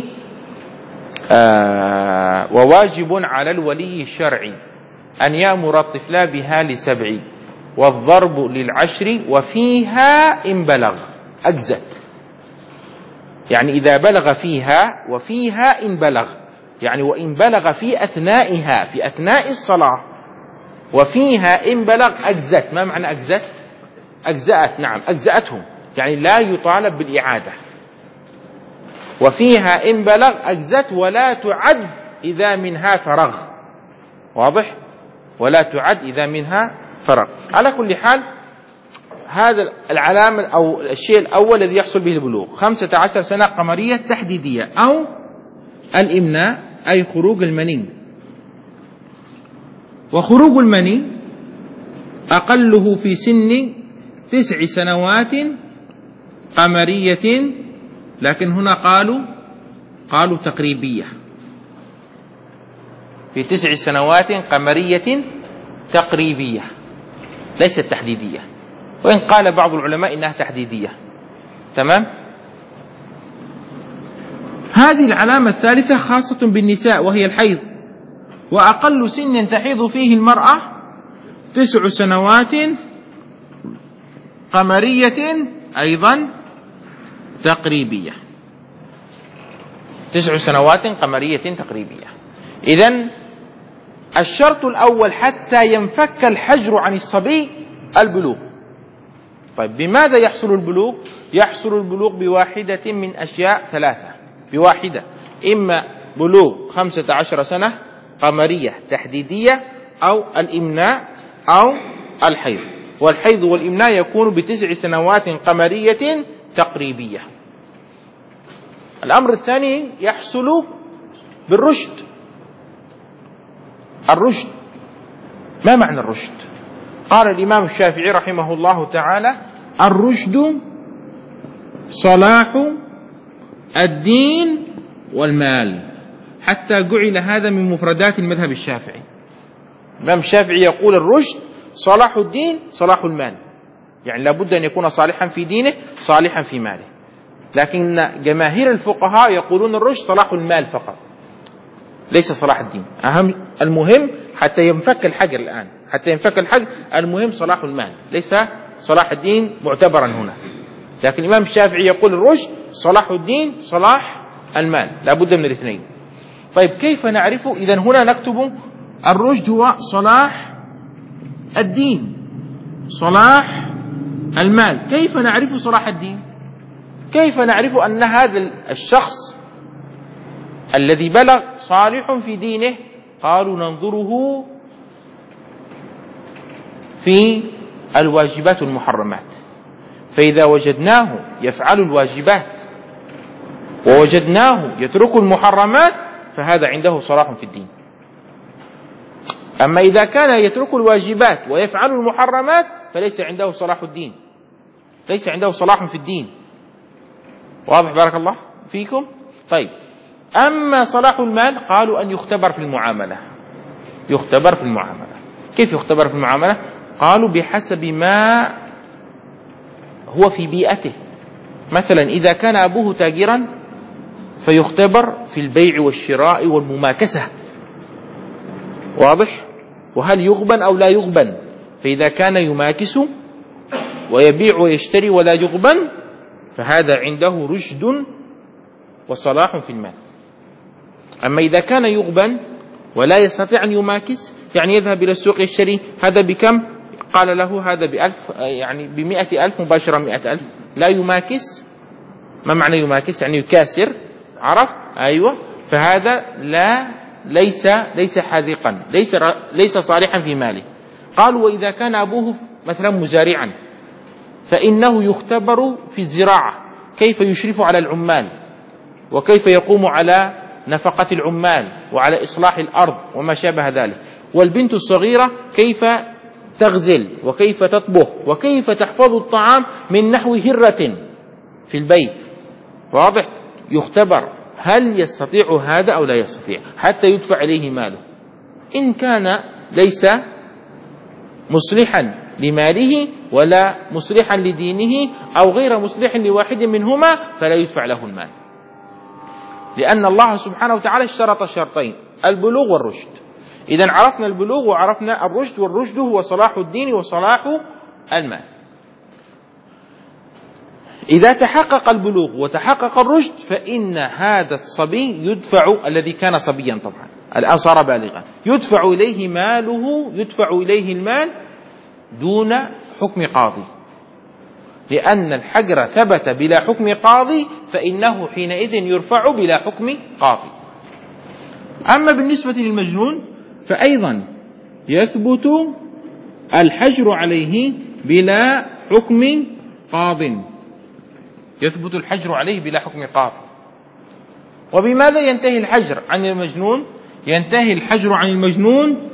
آه وواجب على الولي الشرعي أن يأمر الطفل بها لسبع والضرب للعشر وفيها إن بلغ. أجزت، يعني إذا بلغ فيها وفيها إن بلغ، يعني وإن بلغ في أثنائها في أثناء الصلاة وفيها إن بلغ أجزت. ما معنى أجزت؟ أجزأت، نعم أجزأتهم، يعني لا يطالب بالإعادة. وفيها إن بلغ أجزت ولا تعد إذا منها فرغ. واضح؟ ولا تعد إذا منها فرغ. على كل حال هذا العلامة أو الشيء الأول الذي يحصل به البلوغ خمسة عشر سنة قمرية تحديدية، أو الإمناء أي خروج المني. وخروج المني أقله في سن تسع سنوات قمرية، لكن هنا قالوا قالوا تقريبية، في تسع سنوات قمرية تقريبية ليست تحديدية، وإن قال بعض العلماء إنها تحديدية. تمام. هذه العلامة الثالثة خاصة بالنساء وهي الحيض، وأقل سن تحيض فيه المرأة تسع سنوات قمرية أيضا تقريبية، تسع سنوات قمرية تقريبية. إذن الشرط الأول حتى ينفك الحجر عن الصبي البلوغ. طيب بماذا يحصل البلوغ؟ يحصل البلوغ بواحدة من أشياء ثلاثة، بواحدة، إما بلوغ خمسة عشر سنة قمرية تحديدية، أو الإمناء، أو الحيض. والحيض والإمناء يكون بتسع سنوات قمرية تقريبية. الأمر الثاني يحصل بالرشد. الرشد، ما معنى الرشد؟ قال الإمام الشافعي رحمه الله تعالى: الرشد صلاح الدين والمال، حتى جعل هذا من مفردات المذهب الشافعي. الإمام الشافعي يقول الرشد صلاح الدين صلاح المال، يعني لابد أن يكون صالحا في دينه صالحا في ماله. لكن جماهير الفقهاء يقولون الرشد صلاح المال فقط، ليس صلاح الدين. أهم المهم حتى ينفك الحجر الآن، حتى ينفك الحجر المهم صلاح المال، ليس صلاح الدين معتبرا هنا. لكن الإمام الشافعي يقول الرشد صلاح الدين صلاح المال، لابد من الاثنين. طيب كيف نعرفه؟ إذن هنا نكتب الرشد هو صلاح الدين صلاح المال. كيف نعرف صلاح الدين؟ كيف نعرف أن هذا الشخص الذي بلغ صالح في دينه؟ قالوا ننظره في الواجبات والمحرمات، فإذا وجدناه يفعل الواجبات ووجدناه يترك المحرمات فهذا عنده صلاح في الدين. أما إذا كان يترك الواجبات ويفعل المحرمات فليس عنده صلاح الدين، ليس عنده صلاح في الدين. واضح؟ بارك الله فيكم. طيب أما صلاح المال قالوا أن يختبر في المعاملة. يختبر في المعاملة. كيف يختبر في المعاملة؟ قالوا بحسب ما هو في بيئته. مثلا إذا كان أبوه تاجرا فيختبر في البيع والشراء والمماكسة. واضح؟ وهل يغبن أو لا يغبن؟ فإذا كان يماكس ويبيع ويشتري ولا يغبن فهذا عنده رشد وصلاح في المال. أما إذا كان يغبن ولا يستطيع أن يماكس، يعني يذهب إلى السوق يشتري، هذا بكم؟ قال له هذا بألف، يعني بمئة ألف مباشرة مئة ألف. لا يماكس. ما معنى يماكس؟ يعني يكاسر. عرف؟ أيوة. فهذا لا ليس ليس حاذقا، ليس ليس صالحا في ماله. قالوا وإذا كان أبوه مثلا مزارعا فإنه يختبر في الزراعة، كيف يشرف على العمال وكيف يقوم على نفقة العمال وعلى إصلاح الأرض وما شابه ذلك. والبنت الصغيرة كيف تغزل وكيف تطبخ وكيف تحفظ الطعام من نحو هرة في البيت. واضح؟ يختبر هل يستطيع هذا أو لا يستطيع حتى يدفع إليه ماله. إن كان ليس مصلحا لماله ولا مصلحا لدينه أو غير مصلح لواحد منهما فلا يدفع له المال، لأن الله سبحانه وتعالى اشترط شرطين: البلوغ والرشد. إذن عرفنا البلوغ وعرفنا الرشد، والرشد هو صلاح الدين وصلاح المال. إذا تحقق البلوغ وتحقق الرشد فإن هذا الصبي يدفع، الذي كان صبيا طبعا الآن صار بالغا، يدفع إليه ماله، يدفع إليه المال دون حكم قاضي. لأن الحجر ثبت بلا حكم قاضي فإنه حينئذ يرفع بلا حكم قاضي. أما بالنسبة للمجنون فأيضا يثبت الحجر عليه بلا حكم قاض، يثبت الحجر عليه بلا حكم قاضي. وبماذا ينتهي الحجر عن المجنون؟ ينتهي الحجر عن المجنون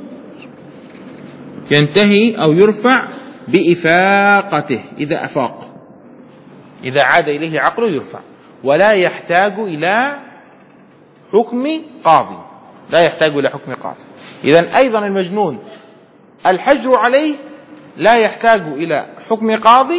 ينتهي أو يرفع بإفاقته، إذا أفاق، إذا عاد إليه عقله يرفع، ولا يحتاج إلى حكم قاضي، لا يحتاج إلى حكم قاضي. إذن أيضا المجنون الحجر عليه لا يحتاج إلى حكم قاضي،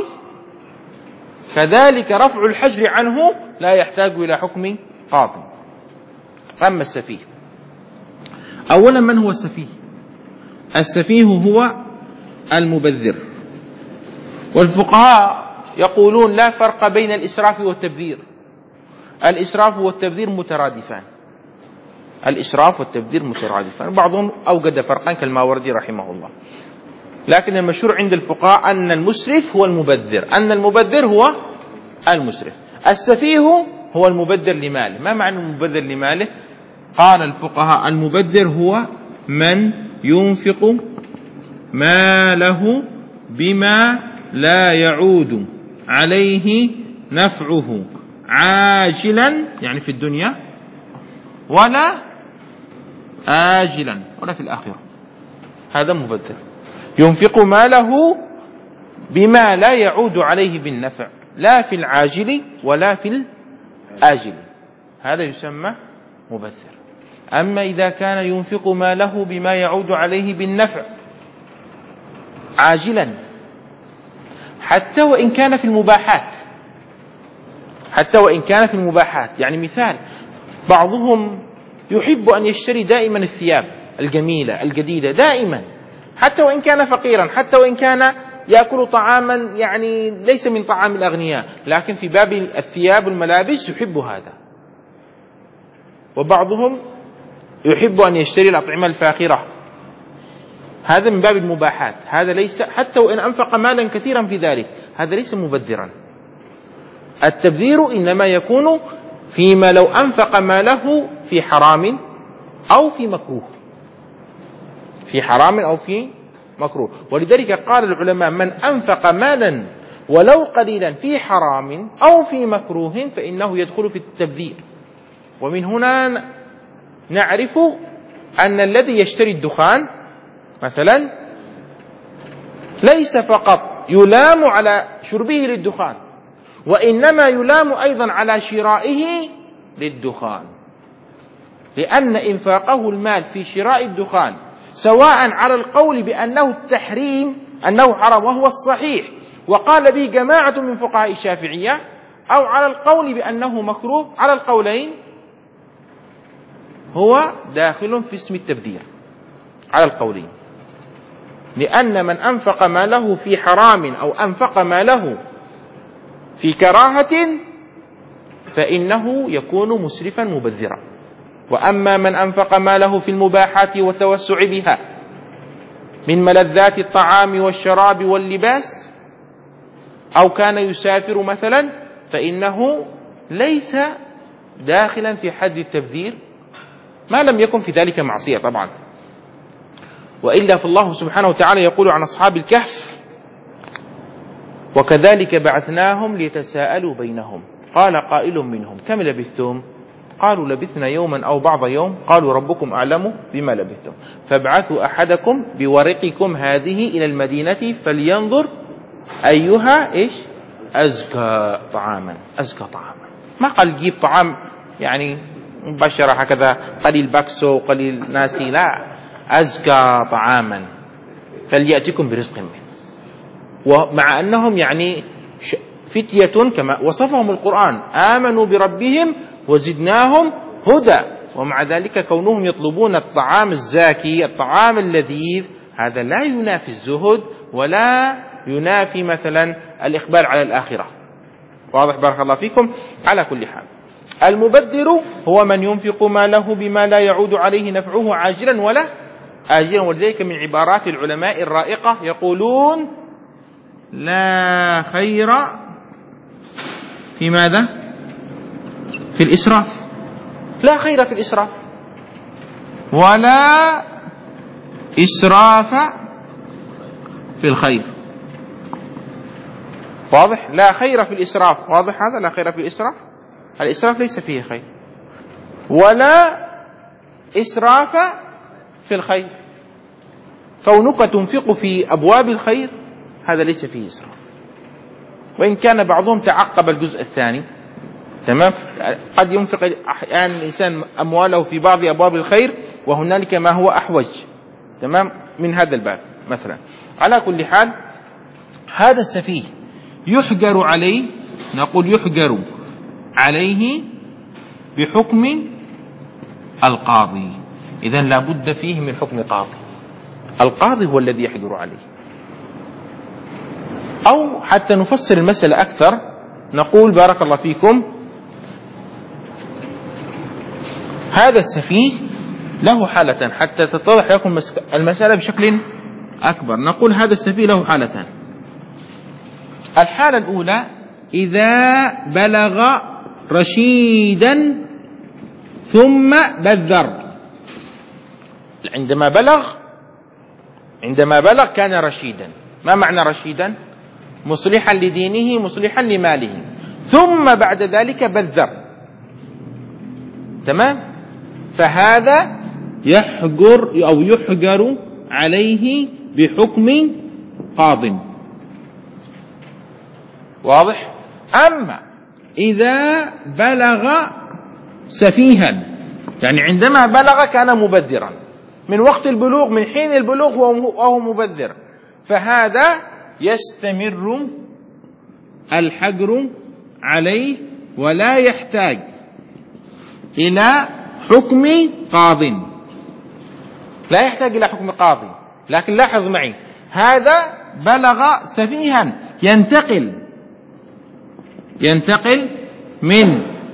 كذلك رفع الحجر عنه لا يحتاج إلى حكم قاضي. أما السفيه، أولا من هو السفيه؟ السفيه هو المبذر، والفقهاء يقولون لا فرق بين الإسراف والتبذير. الإسراف والتبذير مترادفان، الإسراف والتبذير مترادفان، بعضهم أوجد فرقا كالماوردي رحمه الله، لكن المشهور عند الفقهاء أن المسرف هو المبذر، أن المبذر هو المسرف. السفيه هو المبذر لماله. ما معنى المبذر لماله؟ قال الفقهاء المبذر هو من ينفق ماله بما لا يعود عليه نفعه عاجلا، يعني في الدنيا، ولا آجلا، ولا في الآخرة. هذا مبذر، ينفق ماله بما لا يعود عليه بالنفع، لا في العاجل ولا في الآجل، هذا يسمى مبذر. أما إذا كان ينفق ماله بما يعود عليه بالنفع عاجلا، حتى وإن كان في المباحات، حتى وإن كان في المباحات، يعني مثال، بعضهم يحب أن يشتري دائما الثياب الجميلة الجديدة دائما، حتى وإن كان فقيرا، حتى وإن كان يأكل طعاما يعني ليس من طعام الأغنياء، لكن في باب الثياب والملابس يحب هذا. وبعضهم يحب أن يشتري الأطعمة الفاخرة، هذا من باب المباحات، هذا ليس، حتى وإن أنفق مالا كثيرا في ذلك، هذا ليس مبذرا. التبذير إنما يكون فيما لو أنفق ماله في حرام أو في مكروه، في حرام أو في مكروه. ولذلك قال العلماء من أنفق مالا ولو قليلا في حرام أو في مكروه فإنه يدخل في التبذير. ومن هنا نعرف أن الذي يشتري الدخان مثلا ليس فقط يلام على شربه للدخان، وإنما يلام أيضا على شرائه للدخان، لأن إنفاقه المال في شراء الدخان سواء على القول بأنه التحريم أنه حرام وهو الصحيح وقال به جماعة من فقهاء الشافعية، أو على القول بأنه مكروه، على القولين هو داخل في اسم التبذير، على القولين. لأن من أنفق ماله في حرام أو أنفق ماله في كراهة فإنه يكون مسرفا مبذرا. وأما من أنفق ماله في المباحات والتوسع بها من ملذات الطعام والشراب واللباس، أو كان يسافر مثلا، فإنه ليس داخلا في حد التبذير ما لم يكن في ذلك معصية طبعا. وإلا فالله سبحانه وتعالى يقول عن أصحاب الكهف وكذلك بعثناهم ليتساءلوا بينهم قال قائل منهم كم لبثتم قالوا لبثنا يوما أو بعض يوم قالوا ربكم أعلم بما لبثتم فابعثوا أحدكم بورقكم هذه إلى المدينة فلينظر أيها إيش أزكى طعاما، أزكى طعاما. ما قال جيب طعام يعني مباشرة هكذا قليل باكسو قليل ناسي، لا، أزكى طعاما فليأتكم برزق منه. ومع أنهم يعني فتية كما وصفهم القرآن آمنوا بربهم وزدناهم هدى، ومع ذلك كونهم يطلبون الطعام الزاكي الطعام اللذيذ هذا لا ينافي الزهد ولا ينافي مثلا الإقبال على الآخرة. واضح؟ بارك الله فيكم. على كل حال المبذر هو من ينفق ماله بما لا يعود عليه نفعه عاجلا ولا آجلا. ولذلك من عبارات العلماء الرائقة يقولون لا خير في ماذا؟ في الإسراف. لا خير في الإسراف، ولا إسراف في الخير. واضح؟ لا خير في الإسراف. واضح هذا؟ لا خير في الإسراف. الإسراف ليس فيه خير، ولا إسراف في الخير. كونك تنفق في أبواب الخير هذا ليس فيه إسراف، وإن كان بعضهم تعقب الجزء الثاني. تمام؟ قد ينفق أحيانا الإنسان أمواله في بعض أبواب الخير، وهنالك ما هو أحوج. تمام؟ من هذا الباب مثلا. على كل حال هذا السفيه يحجر عليه، نقول يحجر عليه بحكم القاضي. إذن لا بد فيه من حكم قاضي. القاضي هو الذي يحجر عليه. أو حتى نفسر المسألة أكثر نقول بارك الله فيكم، هذا السفيه له حالتان حتى تتضح لكم المسألة بشكل أكبر. نقول هذا السفيه له حالتان. الحالة الأولى إذا بلغ رشيدا ثم بذر. عندما بلغ عندما بلغ كان رشيدا. ما معنى رشيدا؟ مصلحا لدينه مصلحا لماله، ثم بعد ذلك بذر. تمام؟ فهذا يحجر أو يحجر عليه بحكم قاض. واضح؟ أما إذا بلغ سفيها، يعني عندما بلغ كان مبذرا، من وقت البلوغ من حين البلوغ وهو مبذر، فهذا يستمر الحجر عليه ولا يحتاج إلى حكم قاض. لا يحتاج إلى حكم قاضي. لكن لاحظ معي، هذا بلغ سفيها، ينتقل ينتقل من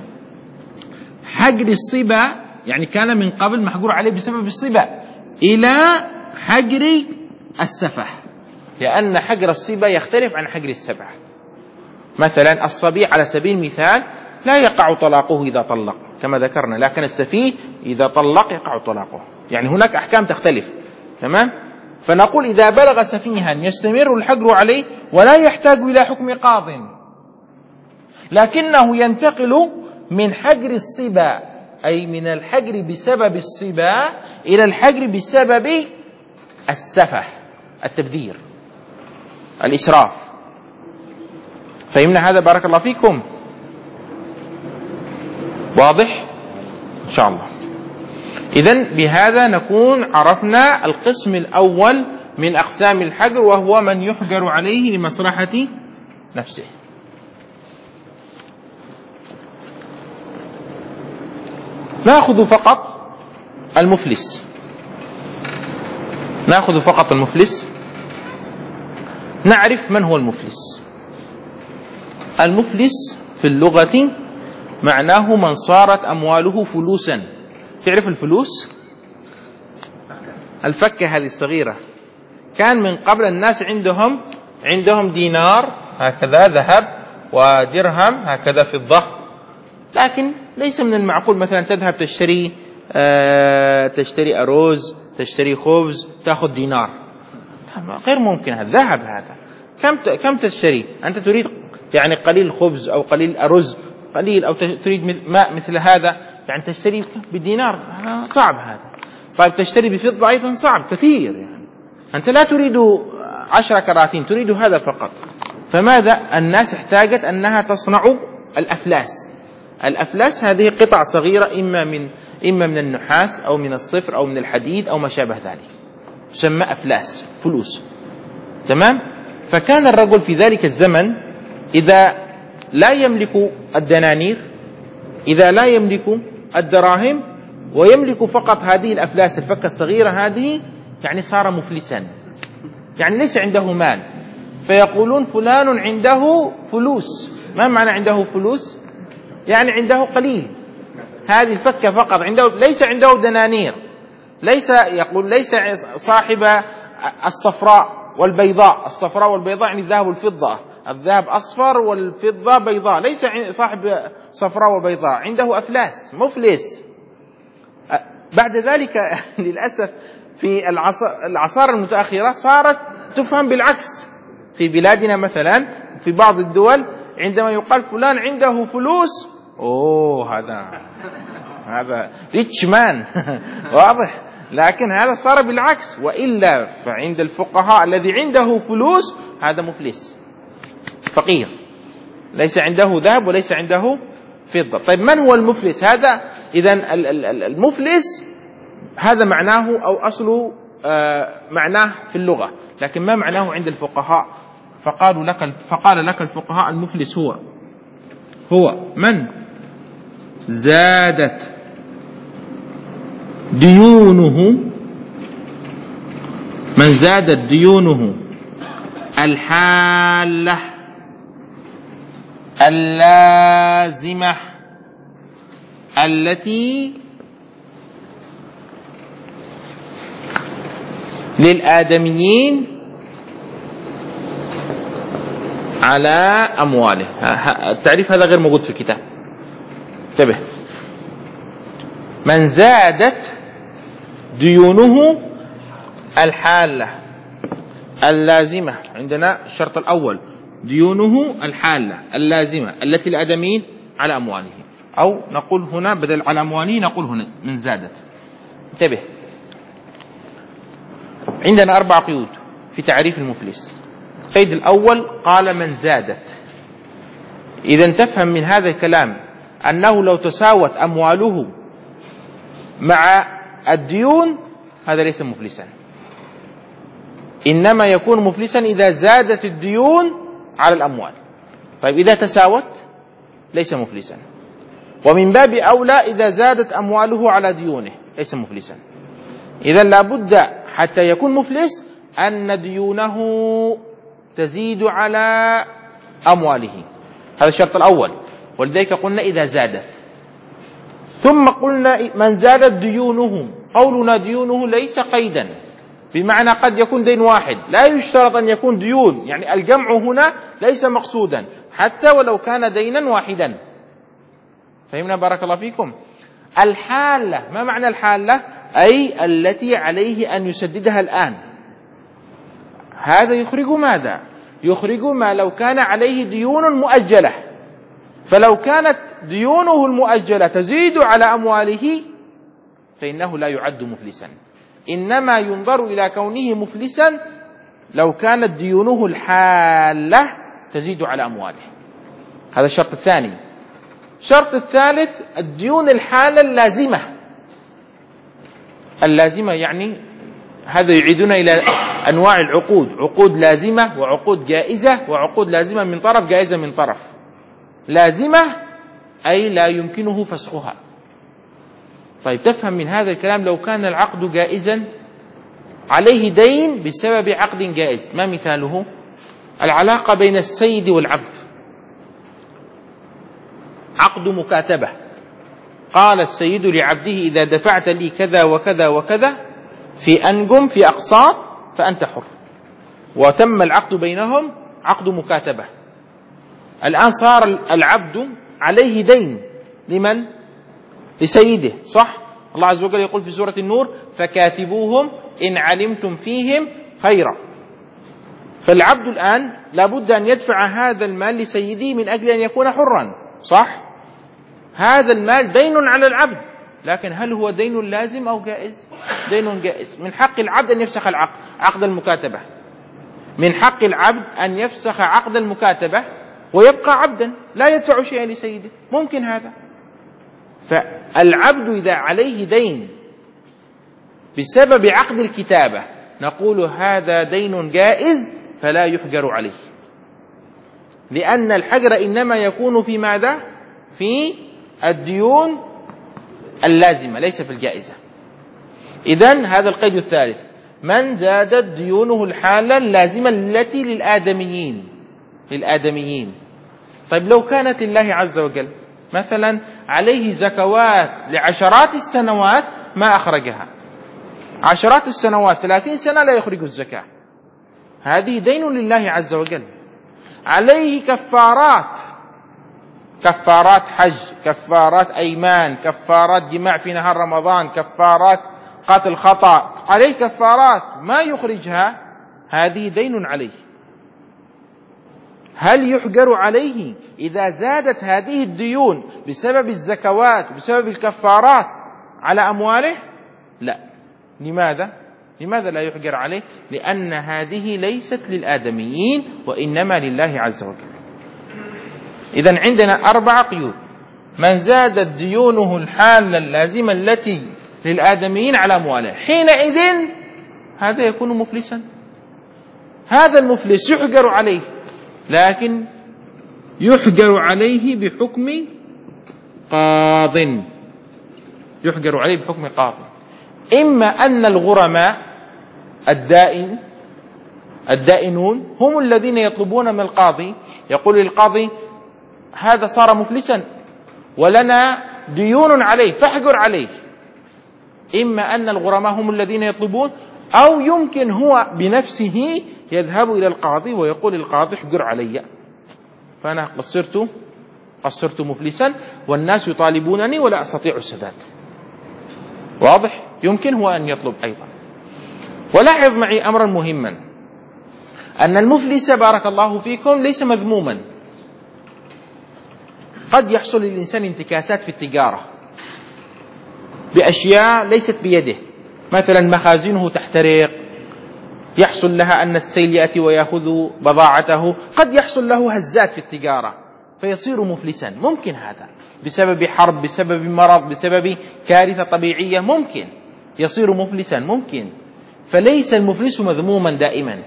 حجر الصبا، يعني كان من قبل محجور عليه بسبب الصبا، إلى حجر السفح، لأن حجر الصبا يختلف عن حجر السفح. مثلا الصبي على سبيل المثال لا يقع طلاقه إذا طلق كما ذكرنا، لكن السفيه إذا طلق يقع طلاقه، يعني هناك أحكام تختلف. تمام؟ فنقول إذا بلغ سفيها يستمر الحجر عليه ولا يحتاج إلى حكم قاض، لكنه ينتقل من حجر الصبا، أي من الحجر بسبب الصبا، إلى الحجر بسبب السفح، التبذير، الإسراف. فهمنا هذا بارك الله فيكم؟ واضح؟ إن شاء الله. إذن بهذا نكون عرفنا القسم الأول من أقسام الحجر، وهو من يحجر عليه لمصلحة نفسه. نأخذ فقط المفلس نأخذ فقط المفلس نعرف من هو المفلس. المفلس في اللغة معناه من صارت أمواله فلوسا. تعرف الفلوس؟ الفكة هذه الصغيرة. كان من قبل الناس عندهم عندهم دينار هكذا ذهب، ودرهم هكذا فضة، لكن ليس من المعقول مثلا تذهب تشتري آه تشتري أرز، تشتري خبز، تأخذ دينار. غير ممكن. هذا ذهب. هذا كم كم تشتري أنت؟ تريد يعني قليل خبز أو قليل أرز قليل، أو تريد ماء مثل هذا، يعني تشتري بدينار، صعب هذا. طيب تشتري بفضة أيضا صعب كثير، يعني أنت لا تريد عشر كراتين، تريد هذا فقط. فماذا؟ الناس احتاجت أنها تصنع الأفلاس. الأفلاس هذه قطع صغيرة، إما من إما من النحاس أو من الصفر أو من الحديد أو ما شابه ذلك، تسمى أفلاس، فلوس. تمام؟ فكان الرجل في ذلك الزمن إذا لا يملك الدنانير، إذا لا يملك الدراهم، ويملك فقط هذه الأفلاس الفكة الصغيرة هذه، يعني صار مفلسا، يعني ليس عنده مال. فيقولون فلان عنده فلوس. ما معنى عنده فلوس؟ يعني عنده قليل، هذه الفكة فقط عنده، ليس عنده دنانير، ليس يقول ليس صاحب الصفراء والبيضاء. الصفراء والبيضاء يعني الذهب والفضة، الذهب أصفر والفضة بيضاء، ليس صاحب صفراء وبيضاء، عنده أفلاس، مفلس. بعد ذلك للأسف في العصار المتأخرة صارت تفهم بالعكس. في بلادنا مثلا في بعض الدول عندما يقال فلان عنده فلوس، أوه هذا هذا ريتش مان واضح، لكن هذا صار بالعكس. وإلا فعند الفقهاء الذي عنده فلوس هذا مفلس فقير، ليس عنده ذهب وليس عنده فضة. طيب من هو المفلس هذا؟ إذن المفلس هذا معناه أو أصل معناه في اللغة، لكن ما معناه عند الفقهاء؟ فقالوا لك فقال لك الفقهاء المفلس هو هو من زادت ديونه من زادت ديونه الحالة اللازمة التي للآدميين على أمواله. التعريف هذا غير موجود في الكتاب، انتبه. من زادت ديونه الحالة اللازمة، عندنا الشرط الأول ديونه الحالة اللازمة التي الآدميين على أمواله، أو نقول هنا بدل على أمواله نقول هنا من زادت. انتبه، عندنا أربع قيود في تعريف المفلس. القيد الأول قال من زادت، إذا تفهم من هذا الكلام أنه لو تساوت أمواله مع الديون هذا ليس مفلسا، إنما يكون مفلسا إذا زادت الديون على الأموال. طيب إذا تساوت ليس مفلسا، ومن باب أولى إذا زادت أمواله على ديونه ليس مفلسا. إذا لابد حتى يكون مفلس أن ديونه تزيد على أمواله، هذا الشرط الأول. ولذلك قلنا إذا زادت، ثم قلنا من زادت ديونه. قولنا ديونه ليس قيدا، بمعنى قد يكون دين واحد، لا يشترط أن يكون ديون، يعني الجمع هنا ليس مقصودا حتى ولو كان دينا واحدا. فهمنا بارك الله فيكم؟ الحالة، ما معنى الحالة؟ أي التي عليه أن يسددها الآن. هذا يخرج ماذا؟ يخرج ما لو كان عليه ديون مؤجلة، فلو كانت ديونه المؤجلة تزيد على أمواله فإنه لا يعد مفلسا، إنما ينظر إلى كونه مفلسا لو كانت ديونه الحالة تزيد على أمواله. هذا الشرط الثاني. الشرط الثالث الديون الحالة اللازمة. اللازمة يعني هذا يعيدنا إلى أنواع العقود، عقود لازمة وعقود جائزة وعقود لازمة من طرف جائزة من طرف. لازمة أي لا يمكنه فسخها. طيب تفهم من هذا الكلام لو كان العقد جائزا عليه دين بسبب عقد جائز، ما مثاله؟ العلاقة بين السيد والعبد، عقد مكاتبة، قال السيد لعبده إذا دفعت لي كذا وكذا وكذا في أنجم في أقساط فأنت حر، وتم العقد بينهم عقد مكاتبة. الآن صار العبد عليه دين لمن؟ لسيده، صح؟ الله عز وجل يقول في سورة النور فكاتبوهم إن علمتم فيهم خيرا. فالعبد الآن لابد أن يدفع هذا المال لسيده من أجل أن يكون حرا، صح؟ هذا المال دين على العبد، لكن هل هو دين لازم أو جائز؟ دين جائز. من حق العبد أن يفسخ العقد، عقد المكاتبة، من حق العبد أن يفسخ عقد المكاتبة ويبقى عبدا لا يدفع شيئا لسيده، ممكن هذا. فالعبد إذا عليه دين بسبب عقد الكتابة نقول هذا دين جائز فلا يحجر عليه، لأن الحجر إنما يكون في ماذا؟ في الديون اللازمة ليس في الجائزة. إذن هذا القيد الثالث، من زادت ديونه الحالة اللازمة التي للآدميين للآدميين. طيب لو كانت لله عز وجل مثلا عليه زكوات لعشرات السنوات ما أخرجها، عشرات السنوات ثلاثين سنة لا يخرج الزكاة، هذه دين لله عز وجل. عليه كفارات، كفارات حج، كفارات أيمان، كفارات جماع في نهار رمضان، كفارات قتل خطأ، عليه كفارات ما يخرجها، هذه دين عليه. هل يحجر عليه إذا زادت هذه الديون بسبب الزكوات بسبب الكفارات على أمواله؟ لا. لماذا؟ لماذا لا يحجر عليه؟ لأن هذه ليست للآدميين وإنما لله عز وجل. إذن عندنا أربع قيود: من زادت ديونه الحالة اللازمة التي للآدميين على أمواله، حينئذ هذا يكون مفلسا. هذا المفلس يحجر عليه، لكن يحجر عليه بحكم قاض، يحجر عليه بحكم قاض. إما أن الغرماء الدائن الدائنون هم الذين يطلبون من القاضي، يقول للقاضي هذا صار مفلسا ولنا ديون عليه فاحجر عليه. إما أن الغرماء هم الذين يطلبون، أو يمكن هو بنفسه يذهب إلى القاضي ويقول القاضي احجر علي، فأنا قصرت قصرت مفلسا والناس يطالبونني ولا أستطيع السداد. واضح؟ يمكن هو أن يطلب أيضا. ولاحظ معي أمرا مهما، أن المفلس بارك الله فيكم ليس مذموما. قد يحصل للإنسان انتكاسات في التجارة بأشياء ليست بيده، مثلا مخازنه تحترق، يحصل لها أن السيل يأتي ويأخذ بضاعته، قد يحصل له هزات في التجارة فيصير مفلسا، ممكن هذا بسبب حرب، بسبب مرض، بسبب كارثة طبيعية، ممكن يصير مفلسا، ممكن. فليس المفلس مذموما دائما،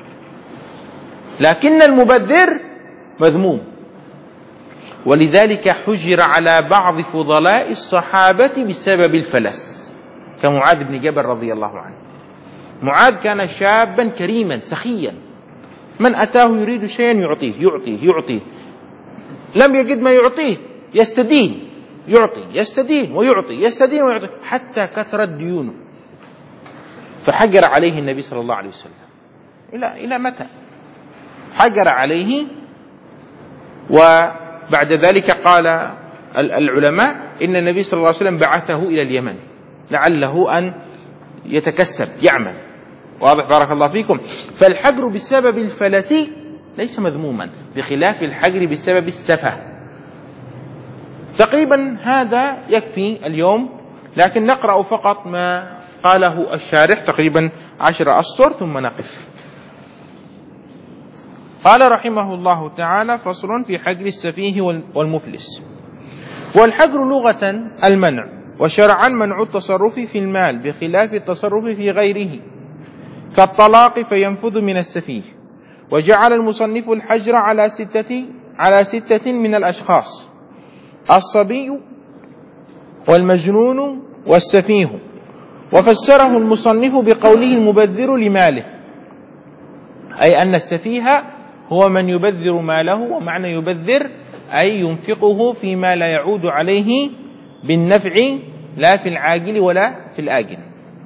لكن المبذر مذموم. ولذلك حجر على بعض فضلاء الصحابة بسبب الفلس، كمعاذ بن جبل رضي الله عنه. معاذ كان شابا كريما سخيا، من أتاه يريد شيئا يعطيه يعطيه يعطيه، لم يجد ما يعطيه يستدين، يعطي يستدين ويعطي يستدين ويعطي، حتى كثرت ديونه. فحجر عليه النبي صلى الله عليه وسلم. إلى إلى متى؟ حجر عليه. وبعد ذلك قال العلماء إن النبي صلى الله عليه وسلم بعثه إلى اليمن لعله أن يتكسب يعمل. واضح بارك الله فيكم؟ فالحجر بسبب الفلس ليس مذموما، بخلاف الحجر بسبب السفه. تقريبا هذا يكفي اليوم، لكن نقرأ فقط ما قاله الشارح تقريبا عشر أسطر ثم نقف. قال رحمه الله تعالى: فصل في حجر السفيه والمفلس. والحجر لغة المنع، وشرعا منع التصرف في المال بخلاف التصرف في غيره، كالطلاق فينفذ من السفيه. وجعل المصنف الحجر على ستة على ستة من الأشخاص: الصبي والمجنون والسفيه. وفسره المصنف بقوله المبذر لماله، أي أن السفيه هو من يبذر ماله، ومعنى يبذر أي ينفقه فيما لا يعود عليه بالنفع، لا في العاجل ولا في الآجل.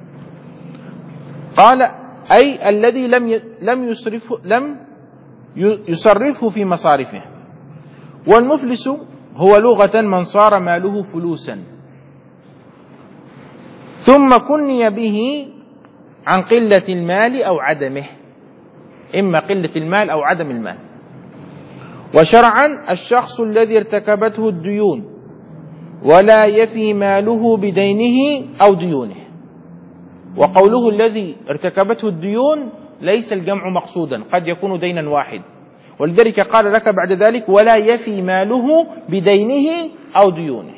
قال أي الذي لم لم يصرفه لم يصرفه في مصارفه. والمفلس هو لغة من صار ماله فلوسا، ثم كني به عن قلة المال أو عدمه، إما قلة المال أو عدم المال. وشرعا الشخص الذي ارتكبته الديون ولا يفي ماله بدينه أو ديونه. وقوله الذي ارتكبته الديون ليس الجمع مقصودا، قد يكون دينا واحد، ولذلك قال لك بعد ذلك ولا يفي ماله بدينه أو ديونه.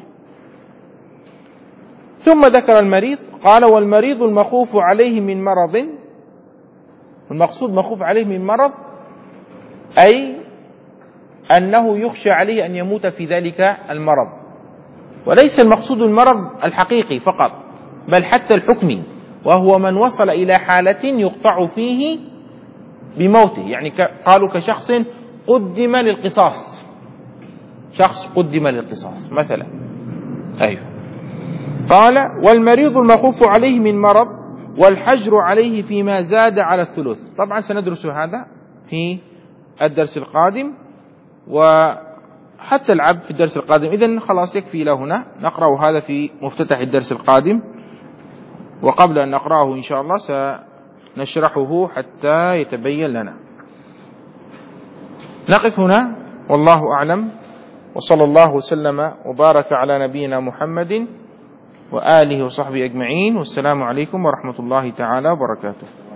ثم ذكر المريض، قال: والمريض المخوف عليه من مرض. المقصود مخوف عليه من مرض أي أنه يخشى عليه أن يموت في ذلك المرض، وليس المقصود المرض الحقيقي فقط، بل حتى الحكمي، وهو من وصل إلى حالة يقطع فيه بموته. يعني قالوا كشخص قدم للقصاص، شخص قدم للقصاص مثلا. أيوه. قال: والمريض المخوف عليه من مرض، والحجر عليه فيما زاد على الثلث. طبعا سندرس هذا في الدرس القادم، وحتى العب في الدرس القادم. إذن خلاص يكفي له هنا، نقرأ هذا في مفتتح الدرس القادم، وقبل أن نقرأه إن شاء الله سنشرحه حتى يتبين لنا. نقف هنا والله أعلم، وصلى الله وسلم وبارك على نبينا محمد وآله وصحبه أجمعين، والسلام عليكم ورحمة الله تعالى وبركاته.